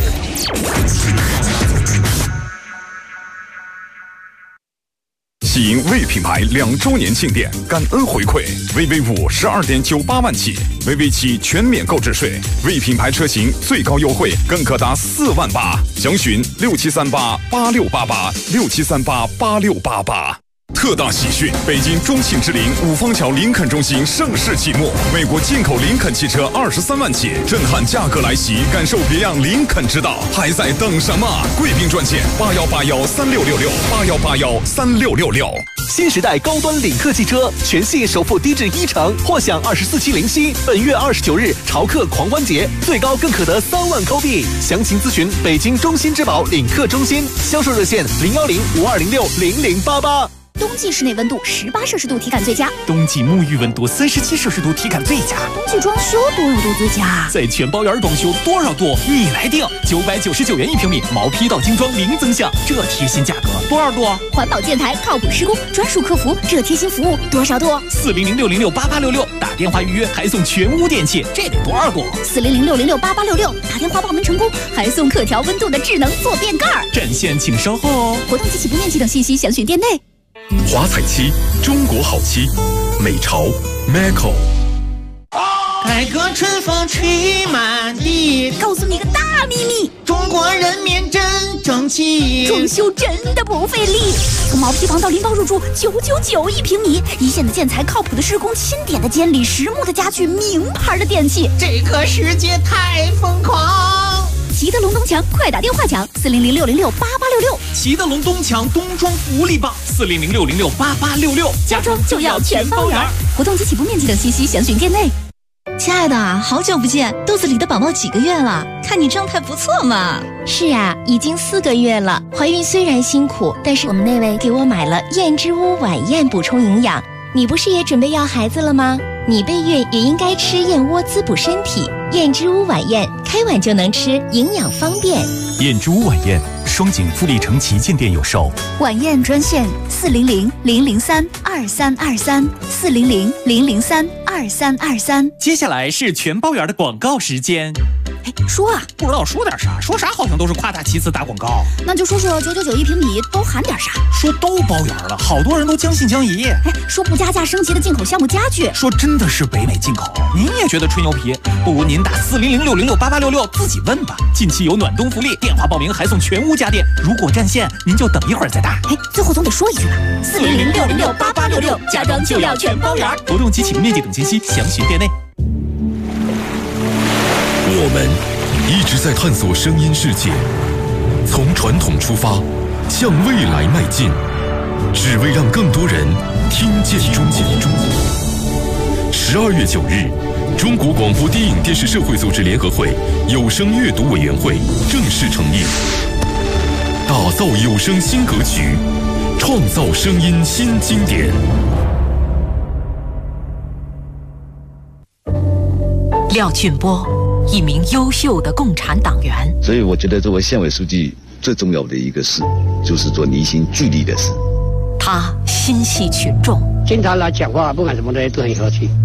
喜迎魏品牌2周年庆典，感恩回馈，VV5 12.98万起，VV7全免购置税，魏品牌车型最高优惠更可达4万8，详询67388688，67388688。特大喜讯！北京中信之林五方桥林肯中心盛世启幕，美国进口林肯汽车23万起，震撼价格来袭，感受别样林肯之道，还在等什么？贵宾专线81813666，81813666。 新时代高端领克汽车，全系首付低至10%，或享24期零息。本月29日潮客狂欢节，最高更可得3万抠币。详情咨询北京中心之宝领克中心，销售热线01052060088。 冬季室内温度18摄氏度体感最佳， 冬季沐浴温度37摄氏度体感最佳， 冬季装修多少度最佳？ 在全包园装修多少度你来定，999元1平米，毛坯到精装零增项，这贴心价格多少度？ 环保建材靠谱施工，专属客服，这贴心服务多少度 ？40060688866，打电话预约还送全屋电器，这得多少度 ？40060688866，打电话报名成功还送可调温度的智能坐便盖。 战线请稍后哦。 活动及起步面积等信息详询店内。 华彩漆，中国好漆，美潮 Macco。 改革春风吹满地， 告诉你个大秘密， 中国人民真争气， 装修真的不费力。从毛坯房到拎包入住，9991平米，一线的建材，靠谱的施工，钦点的监理，实木的家具，名牌的电器， 这个世界太疯狂。 齐德龙东墙，快打电话抢40060668866。 齐德龙东墙冬装福利棒，40060668866， 家装就要全包圆。活动及起步面积等信息详询店内。 亲爱的，好久不见，肚子里的宝宝几个月了？看你状态不错嘛。 是啊，已经4个月了。怀孕虽然辛苦，但是我们那位给我买了燕之屋晚宴补充营养。你不是也准备要孩子了吗？你备孕也应该吃燕窝滋补身体。燕之屋晚宴，开碗就能吃，营养方便。 燕之屋晚宴，双井富力城旗舰店有售。 晚宴专线400-003-2323，400-003-2323。 接下来是全包圆的广告时间。 说啊， 不知道说点啥，说啥好像都是夸大其词打广告。 那就说说9991平米都含点啥？ 说都包圆了，好多人都将信将疑。 说不加价升级的进口项目家具， 说真的是北美进口，您也觉得吹牛皮？不如您打40060668866自己问吧。近期有暖冬福利，电话报名还送全屋家电。如果占线，您就等一会儿再打。 最后总得说一句吧，40060668866，家装就要全包圆。 活动及起步面积等信息详询店内。 我们一直在探索声音世界，从传统出发，向未来迈进，只为让更多人听见中国。12月9日，中国广播电影电视社会组织联合会有声阅读委员会正式成立。 打造有声新格局，创造声音新经典。 廖俊波，一名优秀的共产党员。 所以我觉得作为县委书记最重要的一个事，就是做凝心聚力的事。 他心系群众， 经常来讲话，不管什么东西都很和气。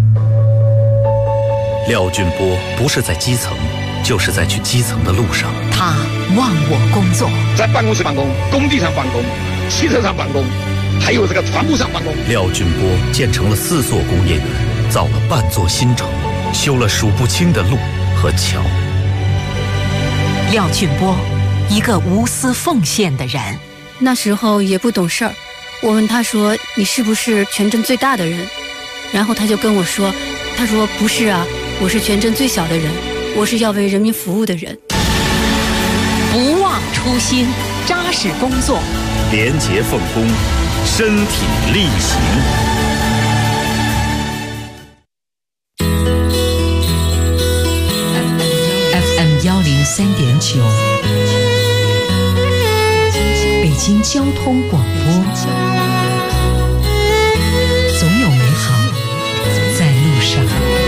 廖俊波不是在基层，就是在去基层的路上。 他忘我工作， 在办公室办公，工地上办公，汽车上办公，还有这个船坞上办公。 廖俊波建成了4座工业园，造了半座新城，修了数不清的路和桥。 廖俊波，一个无私奉献的人。 那时候也不懂事儿，我问他说：“你是不是全镇最大的人？”然后他就跟我说：“他说不是啊，我是全镇最小的人，我是要为人民服务的人。” 不忘初心，扎实工作， 廉洁奉公，身体力行。 FM103.9，北京交通广播，总有美好在路上。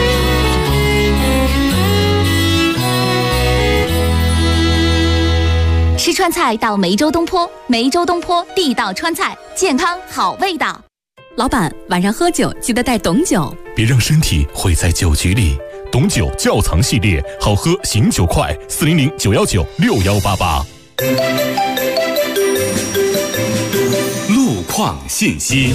吃川菜到梅州东坡，梅州东坡地道川菜，健康好味道。 老板，晚上喝酒记得带董酒， 别让身体毁在酒局里。董酒窖藏系列，好喝醒酒快，400-919-6188。 路况信息。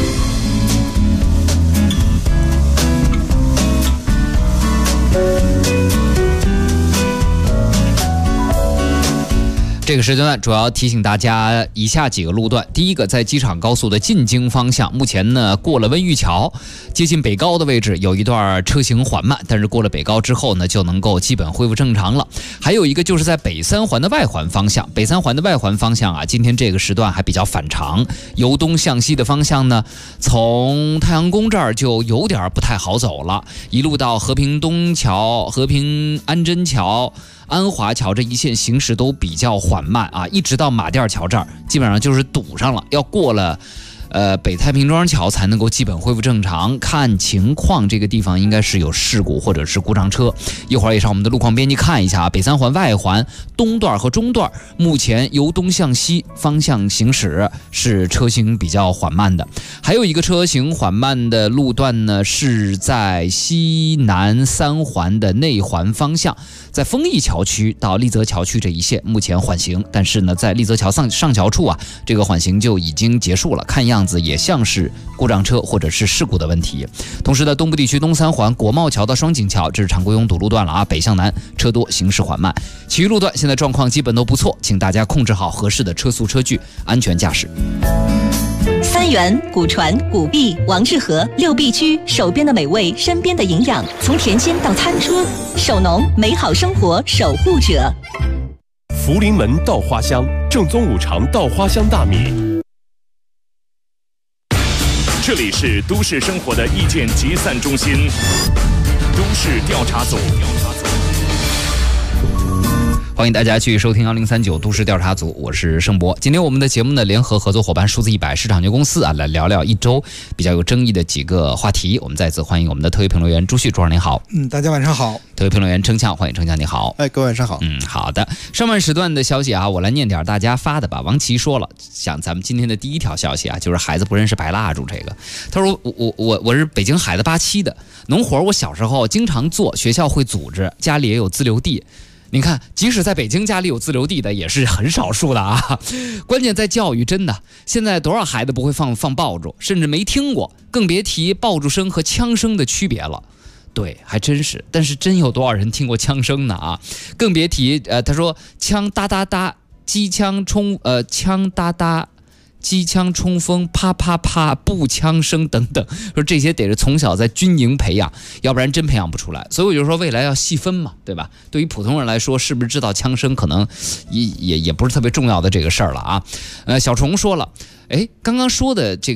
这个时间段主要提醒大家以下几个路段。第一个，在机场高速的进京方向，目前呢过了温榆桥，接近北高的位置有一段车行缓慢，但是过了北高之后呢，就能够基本恢复正常了。还有一个就是在北三环的外环方向，北三环的外环方向啊，今天这个时段还比较反常，由东向西的方向呢，从太阳宫这儿就有点不太好走了，一路到和平东桥、和平安贞桥、安华桥这一线行驶都比较缓慢啊，一直到马甸桥这儿基本上就是堵上了，要过了北太平庄桥才能够基本恢复正常。看情况，这个地方应该是有事故或者是故障车。一会儿也上我们的路况编辑看一下啊，北三环外环东段和中段，目前由东向西方向行驶是车行比较缓慢的。还有一个车行缓慢的路段呢，是在西南三环的内环方向，在丰益桥区到丽泽桥区这一线目前缓行，但是呢，在丽泽桥上桥处啊，这个缓行就已经结束了，看样子也像是故障车或者是事故的问题。同时呢，东部地区东三环国贸桥到双井桥，这是常规拥堵路段了啊，北向南车多，行驶缓慢。其余路段现在状况基本都不错，请大家控制好合适的车速车距，安全驾驶。 三元、古传、古币、王致和6必居，手边的美味，身边的营养，从田间到餐桌，手农美好生活守护者。 福临门稻花香，正宗五常稻花香大米。 这里是都市生活的意见集散中心，都市调查组。 欢迎大家去收听1039都市调查组，我是盛博。今天我们的节目呢，联合合作伙伴数字100市场牛公司啊，来聊聊一周比较有争议的几个话题。我们再次欢迎我们的特约评论员朱旭，朱老师您好。 大家晚上好。 特约评论员程强，欢迎程强，你好。 各位晚上好。 好的。上半时段的消息啊，我来念点大家发的吧。王琦说了，像咱们今天的第一条消息啊，就是孩子不认识白蜡烛这个。他说我是北京孩子87的，农活我小时候经常做，学校会组织，家里也有自留地。你看，即使在北京家里有自留地的也是很少数的啊。关键在教育，真的，现在多少孩子不会放爆竹，甚至没听过，更别提爆竹声和枪声的区别了。对，还真是，但是真有多少人听过枪声呢啊？更别提他说枪哒哒哒，机枪冲枪哒哒。机枪冲锋，啪啪啪，步枪声等等，说这些得是从小在军营培养，要不然真培养不出来。所以我就说未来要细分嘛，对吧？对于普通人来说，是不是知道枪声可能也不是特别重要的这个事儿了啊？小虫说了，刚刚说的这个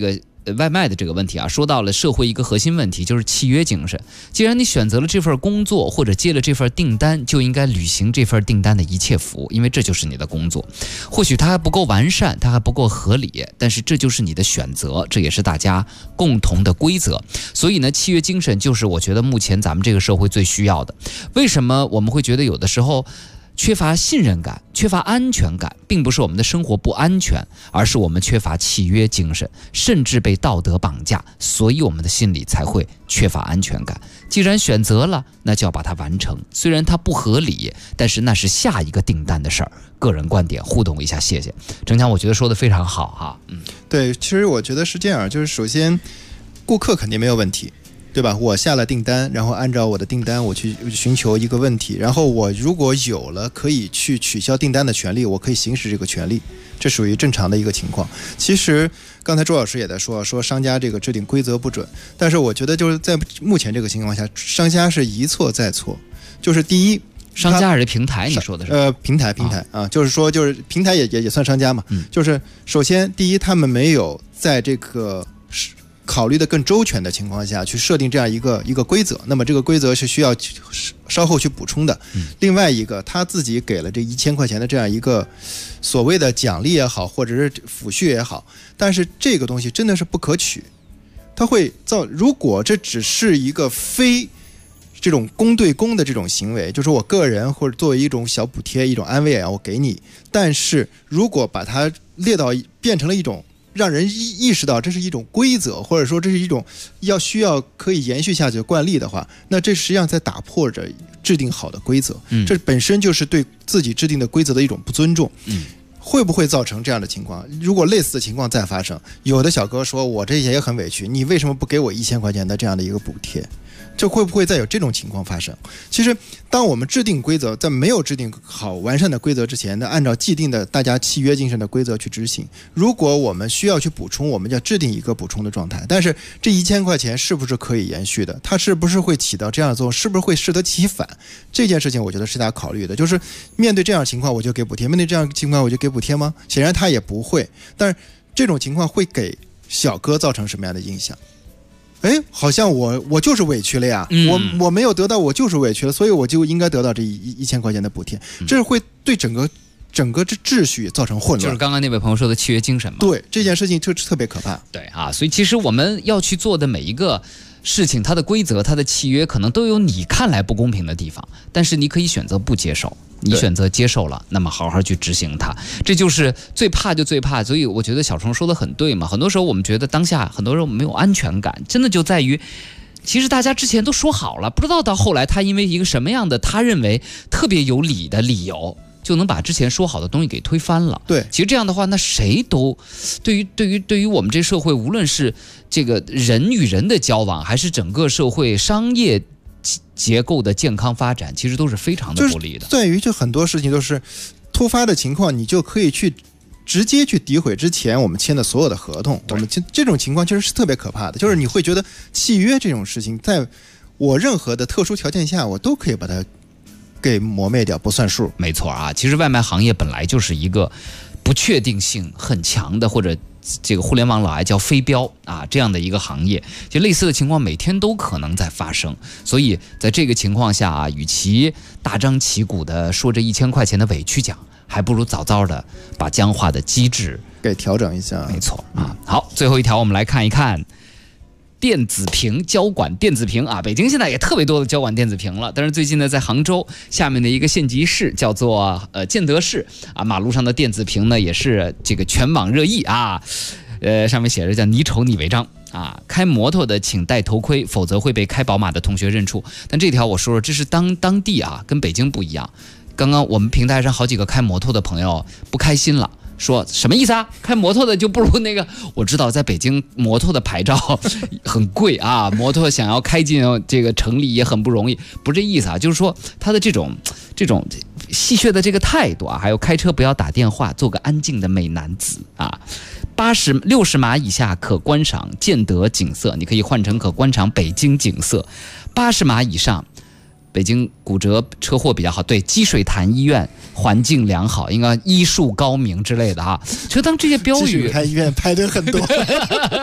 外卖的这个问题啊，说到了社会一个核心问题，就是契约精神。既然你选择了这份工作或者接了这份订单，就应该履行这份订单的一切服务，因为这就是你的工作。或许它还不够完善，它还不够合理，但是这就是你的选择，这也是大家共同的规则。所以呢，契约精神就是我觉得目前咱们这个社会最需要的。为什么我们会觉得有的时候缺乏信任感、缺乏安全感，并不是我们的生活不安全，而是我们缺乏契约精神，甚至被道德绑架，所以我们的心里才会缺乏安全感。既然选择了，那就要把它完成。虽然它不合理，但是那是下一个订单的事儿。个人观点互动一下，谢谢郑强，我觉得说的非常好哈。 对，其实我觉得是这样，就是首先，顾客肯定没有问题。对吧？我下了订单，然后按照我的订单我去寻求一个问题，然后我如果有了可以去取消订单的权利，我可以行使这个权利，这属于正常的一个情况。其实刚才周老师也在说商家这个制定规则不准，但是我觉得就是在目前这个情况下，商家是一错再错。就是第一， 商家还是平台？你说的是平台啊，就是说就是平台也算商家嘛。就是首先第一，他们没有在这个考虑的更周全的情况下去设定这样一个规则，那么这个规则是需要稍后去补充的。另外一个，他自己给了这1000块钱的这样一个所谓的奖励也好，或者是抚恤也好，但是这个东西真的是不可取，它会如果这只是一个非这种公对公的这种行为，就是我个人或者作为一种小补贴、一种安慰啊，我给你，但是如果把它列到变成了一种让人意识到这是一种规则，或者说这是一种需要可以延续下去的惯例的话，那这实际上在打破着制定好的规则，这本身就是对自己制定的规则的一种不尊重。会不会造成这样的情况？如果类似的情况再发生，有的小哥说我这也很委屈，你为什么不给我1000块钱的这样的一个补贴？这会不会再有这种情况发生？其实当我们制定规则，在没有制定好完善的规则之前呢，按照既定的大家契约精神的规则去执行。如果我们需要去补充，我们要制定一个补充的状态，但是这1000块钱是不是可以延续的？它是不是会起到这样的作用？是不是会适得其反？这件事情我觉得是大家考虑的，就是面对这样的情况我就给补贴，面对这样的情况我就给补贴吗？显然他也不会。但是这种情况会给小哥造成什么样的影响？好像我就是委屈了呀，我没有得到，我就是委屈了，所以我就应该得到这1000块钱的补贴，这是会对整个这秩序造成混乱。 就是刚刚那位朋友说的契约精神嘛。 对，这件事情就特别可怕。 对啊，所以其实我们要去做的每一个事情，它的规则、它的契约可能都有你看来不公平的地方，但是你可以选择不接受。你选择接受了，那么好好去执行它，这就是最怕就最怕。所以我觉得小程说的很对嘛，很多时候我们觉得当下很多人没有安全感，真的就在于其实大家之前都说好了，不知道到后来他因为一个什么样的他认为特别有理的理由，就能把之前说好的东西给推翻了。 对， 其实这样的话，那谁都对于我们这社会，无论是这个人与人的交往，还是整个社会商业结构的健康发展，其实都是非常的不利的。 就是在于就很多事情都是突发的情况，你就可以去直接去诋毁之前我们签的所有的合同。我们这种情况其实是特别可怕的，就是你会觉得契约这种事情，在我任何的特殊条件下，我都可以把它给磨灭掉，不算数。 没错啊，其实外卖行业本来就是一个不确定性很强的，或者这个互联网老爱叫飞镖啊，这样的一个行业，就类似的情况每天都可能在发生。所以在这个情况下啊，与其大张旗鼓的说这1000块钱的委屈奖，还不如早早的把僵化的机制给调整一下。 没错啊。好，最后一条我们来看一看电子屏交管电子屏啊，北京现在也特别多的交管电子屏了，但是最近呢，在杭州下面的一个县级市叫做建德市啊，马路上的电子屏呢也是这个全网热议啊，上面写着叫你丑你违章啊，开摩托的请戴头盔，否则会被开宝马的同学认出。但这条我说说，这是当地啊，跟北京不一样。刚刚我们平台上好几个开摩托的朋友不开心了。说什么意思啊？开摩托的就不如那个？我知道在北京摩托的牌照很贵啊，摩托想要开进这个城里也很不容易，不是这意思啊，就是说他的这种戏谑的这个态度啊，还有开车不要打电话，做个安静的美男子啊。60码以下可观赏建德景色，你可以换成可观赏北京景色。80码以上。北京骨折车祸比较好，对，积水潭医院环境良好，应该医术高明之类的啊。就当这些标语， 积水潭医院排队很多。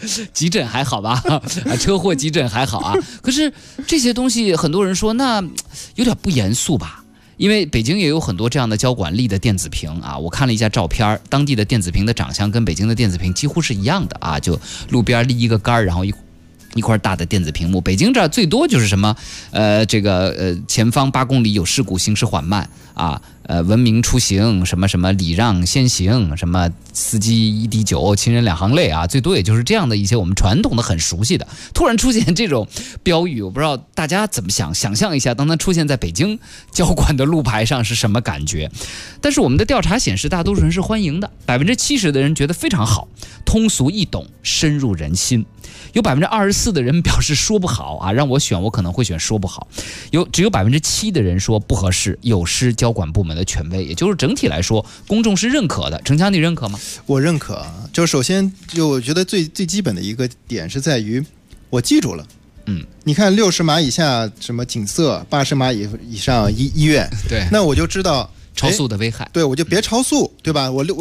急诊还好吧？车祸急诊还好啊。可是这些东西，很多人说那有点不严肃吧？因为北京也有很多这样的交管立的电子屏啊，我看了一下照片，当地的电子屏的长相跟北京的电子屏几乎是一样的啊，就路边立一个杆，然后一块大的电子屏幕。北京这儿最多就是什么，前方8公里有事故，行驶缓慢啊，文明出行，什么什么礼让先行，什么司机1滴酒，亲人2行泪啊，最多也就是这样的一些我们传统的很熟悉的。突然出现这种标语，我不知道大家怎么想象一下，当它出现在北京交管的路牌上是什么感觉？但是我们的调查显示，大多数人是欢迎的，70%的人觉得非常好，通俗易懂，深入人心。有24%的人表示说不好啊，让我选，我可能会选说不好。只有7%的人说不合适，有失交管部门的权威。也就是整体来说，公众是认可的。程强，你认可吗？ 我认可。就首先，我觉得最基本的一个点是在于，我记住了。你看60码以下什么警色，80码以上医院， 对， 那我就知道。 超速的危害， 对，我就别超速，对吧？我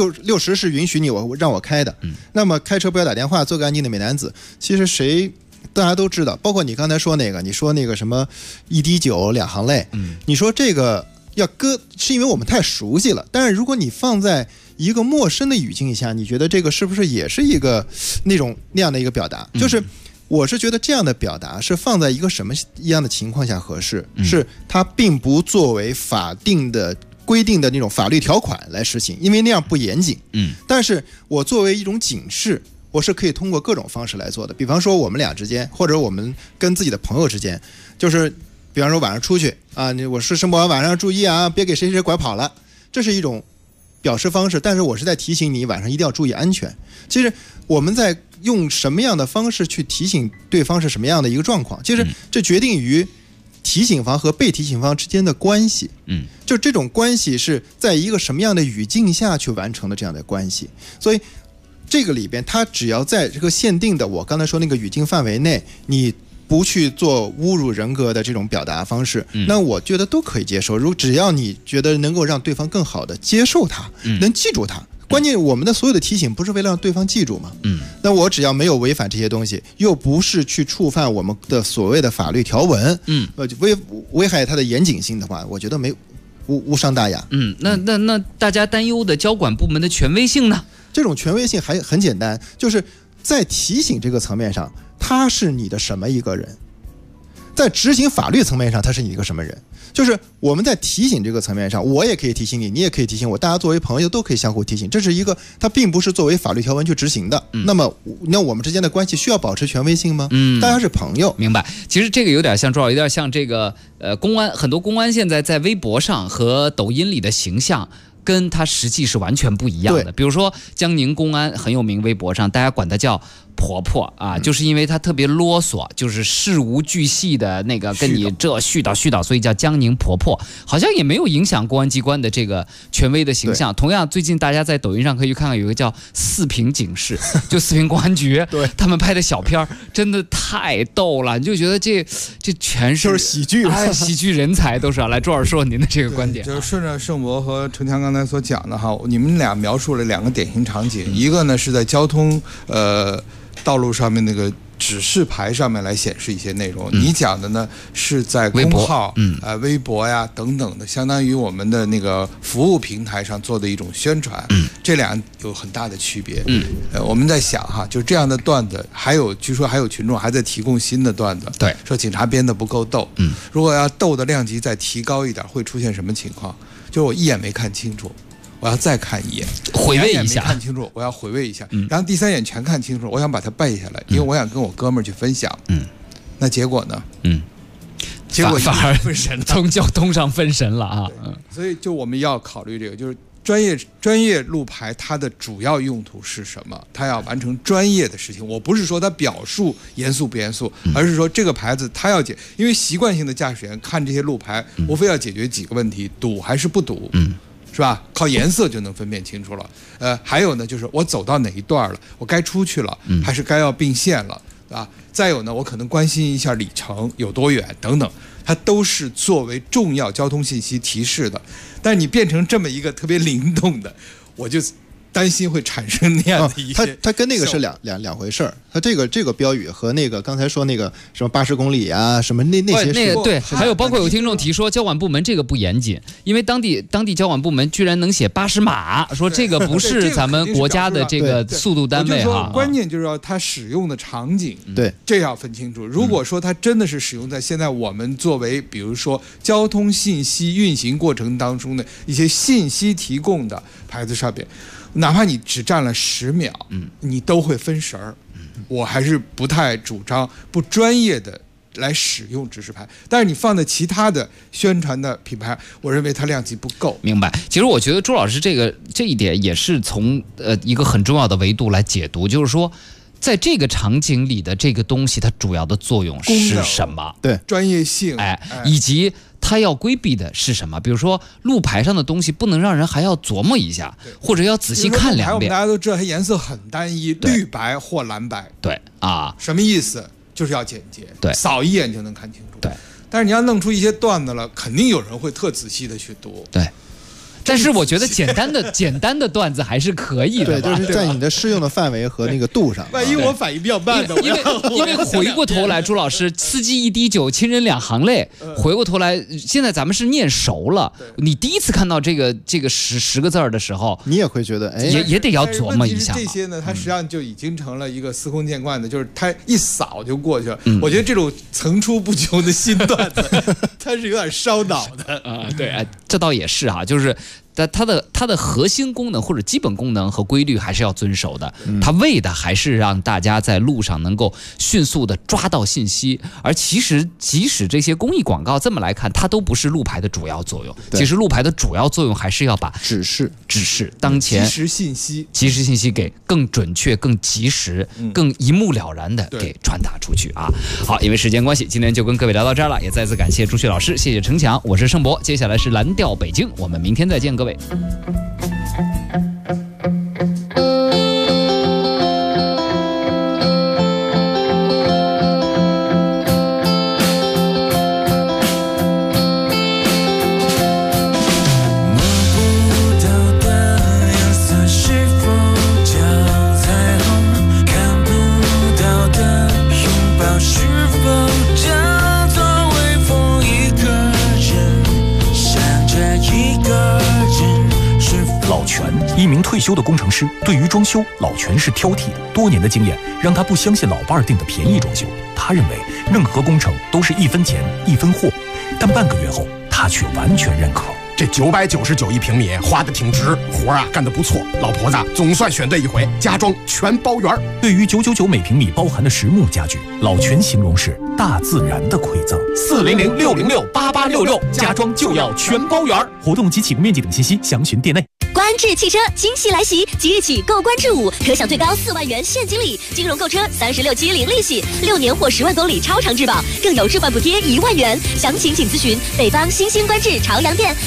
60是允许你让我开的，那么开车不要打电话，做个安静的美男子。其实大家都知道，包括你刚才说那个，你说那个什么1滴酒2行泪，你说这个要搁，是因为我们太熟悉了。但是如果你放在一个陌生的语境下，你觉得这个是不是也是一个那样的一个表达？就是我是觉得这样的表达是放在一个什么样的情况下合适？是它并不作为法定的规定的那种法律条款来实行，因为那样不严谨。但是我作为一种警示，我是可以通过各种方式来做的。比方说我们俩之间，或者我们跟自己的朋友之间，就是比方说晚上出去啊，我是申报完晚上注意啊，别给谁拐跑了，这是一种表示方式。但是我是在提醒你晚上一定要注意安全。其实我们在用什么样的方式去提醒对方是什么样的一个状况，其实这决定于提醒方和被提醒方之间的关系，就这种关系是在一个什么样的语境下去完成的这样的关系。所以这个里边，它只要在这个限定的我刚才说那个语境范围内，你不去做侮辱人格的这种表达方式，那我觉得都可以接受。只要你觉得能够让对方更好的接受它，能记住它。关键我们的所有的提醒不是为了让对方记住吗？那我只要没有违反这些东西，又不是去触犯我们的所谓的法律条文，危害它的严谨性的话，我觉得无伤大雅。 那大家担忧的交管部门的权威性呢？ 这种权威性还很简单，就是在提醒这个层面上，他是你的什么一个人？在执行法律层面上，他是你一个什么人？就是我们在提醒这个层面上，我也可以提醒你，你也可以提醒我，大家作为朋友都可以相互提醒。这是一个，它并不是作为法律条文去执行的。那么我们之间的关系需要保持权威性吗？大家是朋友， 明白。其实这个有点像有点像这个公安，很多公安现在在微博上和抖音里的形象，跟他实际是完全不一样的。比如说江宁公安很有名，微博上大家管他叫婆婆啊，就是因为她特别啰嗦，就是事无巨细的那个跟你这絮叨，所以叫江宁婆婆，好像也没有影响公安机关的这个权威的形象。同样，最近大家在抖音上可以看看有一个叫四平警示，就四平公安局他们拍的小片真的太逗了，你就觉得这全是喜剧， 喜剧人才都是啊。来，周老师说您的这个观点， 就是顺着盛博和程强刚才所讲的哈，你们俩描述了2个典型场景，一个呢是在交通道路上面那个指示牌上面来显示一些内容，你讲的呢是在公号、微博呀等等的，相当于我们的那个服务平台上做的一种宣传，这俩有很大的区别。我们在想哈，就这样的段子，据说还有群众还在提供新的段子， 对， 说警察编的不够逗，如果要逗的量级再提高一点，会出现什么情况？就是我一眼没看清楚，我要再看一眼， 回味一下， 看清楚，我要回味一下，然后第3眼全看清楚，我想把它背下来，因为我想跟我哥们儿去分享。那结果呢？结果反而分神了， 从交通上分神了啊。 所以就我们要考虑这个，就是专业路牌它的主要用途是什么？它要完成专业的事情。我不是说它表述严肃不严肃，而是说这个牌子它要因为习惯性的驾驶员看这些路牌，无非要解决几个问题：堵还是不堵？是吧？靠颜色就能分辨清楚了。还有呢，就是我走到哪一段了，我该出去了，还是该要并线了，对吧？再有呢，我可能关心一下里程有多远等等，它都是作为重要交通信息提示的。但是你变成这么一个特别灵动的，我就担心会产生那样的一些。 它跟那个是两回事儿。它这个标语和那个刚才说那个什么80公里啊，什么那些那个对，还有包括有听众提说交管部门这个不严谨，因为当地交管部门居然能写80码，说这个不是咱们国家的这个速度单位哈。 关键就是要它使用的场景， 对， 这要分清楚。如果说它真的是使用在现在我们作为比如说交通信息运行过程当中的一些信息提供的牌子上面，哪怕你只占了10秒，你都会分神儿。我还是不太主张不专业的来使用指示牌，但是你放在其他的宣传的品牌，我认为它量级不够。 明白。其实我觉得朱老师这一点也是从一个很重要的维度来解读，就是说，在这个场景里的这个东西，它主要的作用是什么？ 对， 专业性， 以及它要规避的是什么？比如说路牌上的东西不能让人还要琢磨一下，或者要仔细看2遍。 我们大家都知道它颜色很单一，绿白或蓝白。 对啊， 什么意思？就是要简洁， 对， 扫一眼就能看清楚。 对， 但是你要弄出一些段子了，肯定有人会特仔细的去读。 对。但是我觉得简单的段子还是可以的， 对，就是在你的适用的范围和那个度上。 万一我反应比较慢的， 因为回过头来，朱老师，司机一滴酒，亲人两行泪。回过头来，现在咱们是念熟了。你第一次看到这个10个字的时候， 你也会觉得，哎， 也得要琢磨一下。 这些呢，它实际上就已经成了一个司空见惯的，就是它一扫就过去了。我觉得这种层出不穷的新段子，它是有点烧脑的啊。对，这倒也是啊，就是。但它的核心功能或者基本功能和规律还是要遵守的，它为的还是让大家在路上能够迅速的抓到信息。而其实即使这些公益广告这么来看，它都不是路牌的主要作用。其实路牌的主要作用还是要把指示当前及时信息给更准确、更及时、更一目了然的给传达出去啊。好，因为时间关系，今天就跟各位聊到这儿了，也再次感谢朱旭老师，谢谢程强，我是盛博，接下来是蓝调北京，我们明天再见，各位。 一名退休的工程师，对于装修，老全是挑剔的。多年的经验让他不相信老伴儿订的便宜装修，他认为任何工程都是1分钱1分货。但半个月后，他却完全认可。 这999一平米花的挺值，活啊干得不错。老婆子总算选对一回，家装全包圆。 对于999每平米包含的实木家具，老全形容是大自然的馈赠。 400-606-8866，家装就要全包圆。 活动及起步面积等信息详询店内。 观致汽车惊喜来袭，即日起购观致5可享最高4万元现金礼，金融购车36期零利息，6年或10万公里超长质保，更有置换补贴1万元。详情请咨询北方新兴观致朝阳店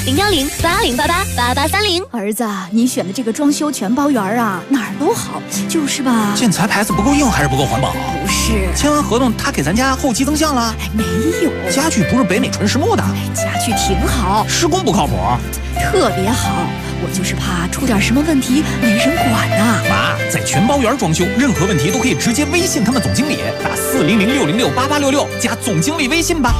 010-8088-8830。 儿子，你选的这个装修全包圆啊，哪儿都好，就是吧？ 建材牌子不够硬还是不够环保？ 不是， 签完合同他给咱家后期增项了？ 没有， 家具不是北美纯实木的， 家具挺好， 施工不靠谱， 特别好。我就是怕出点什么问题没人管呐。 妈，在全包圆装修，任何问题都可以直接微信他们总经理，打400-606-8866加总经理微信吧。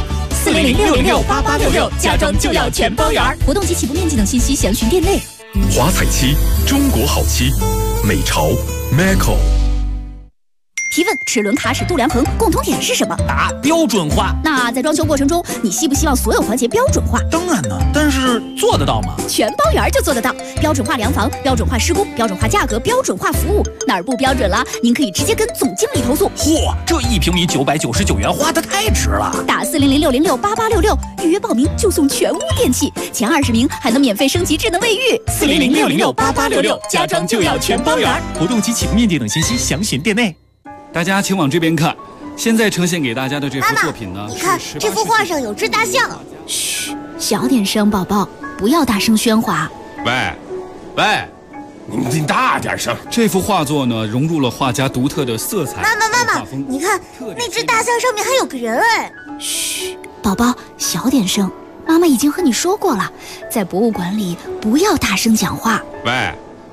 400-606-8866，家装就要全包圆。活动及起步面积等信息详询店内。 华彩漆，中国好漆，美潮 Macco。 提问：齿轮卡齿度量衡共同点是什么？ 答：标准化。 那在装修过程中，你希不希望所有环节标准化？ 当然呢，但是做得到吗？ 全包圆就做得到，标准化量房、标准化施工、标准化价格、标准化服务，哪儿不标准了？您可以直接跟总经理投诉。 嚯，这1平米999元花得太值了！ 打400-606-8866预约报名就送全屋电器，前20名还能免费升级智能卫浴。 400-606-8866，家装就要全包圆。 活动及起步面积等信息详询店内。 大家请往这边看，现在呈现给大家的这幅作品呢， 你看这幅画上有只大象。 嘘，小点声，宝宝，不要大声喧哗。 喂，你大点声。 这幅画作呢，融入了画家独特的色彩。 妈妈，你看那只大象上面还有个人哎。 嘘，宝宝，小点声。妈妈已经和你说过了，在博物馆里不要大声讲话。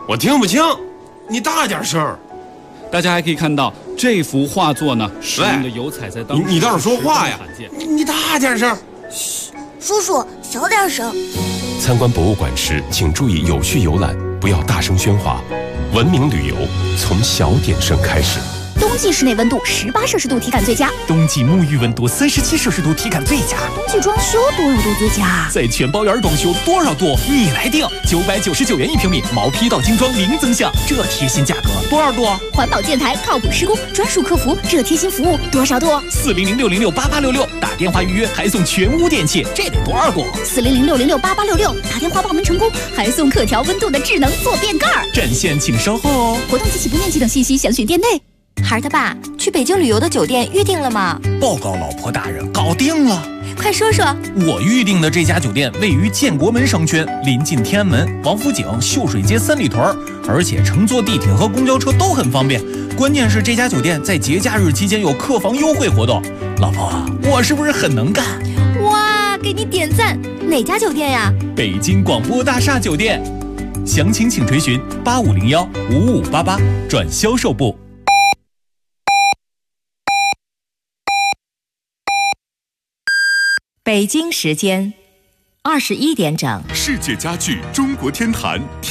我听不清，你大点声。 大家还可以看到这幅画作呢，使用的油彩在当时你倒是说话呀！你大点声。 叔叔小点声。 参观博物馆时，请注意有序游览，不要大声喧哗。文明旅游从小点声开始。 冬季室内温度18摄氏度体感最佳， 冬季沐浴温度37摄氏度体感最佳， 冬季装修多少度最佳？ 在全包园装修多少度？你来定，999元1平米，毛坯到精装零增项，这贴心价格多少度？ 环保建材靠谱施工，专属客服，这贴心服务多少度 ？40060688866，打电话预约还送全屋电器，这得多少度 ？40060688866，打电话报名成功还送可调温度的智能坐便盖。 占线请稍后哦。 活动及其不面积等信息详询店内。 孩儿他爸去北京旅游的酒店预定了吗？ 报告老婆大人，搞定了。 快说说。 我预定的这家酒店位于建国门商圈，临近天安门、王府井、秀水街三里屯，而且乘坐地铁和公交车都很方便。关键是这家酒店在节假日期间有客房优惠活动。老婆，我是不是很能干？ 哇，给你点赞！哪家酒店呀？ 北京广播大厦酒店。详情请垂询8501-5588转销售部。 北京时间21点整， 世界家具中国天坛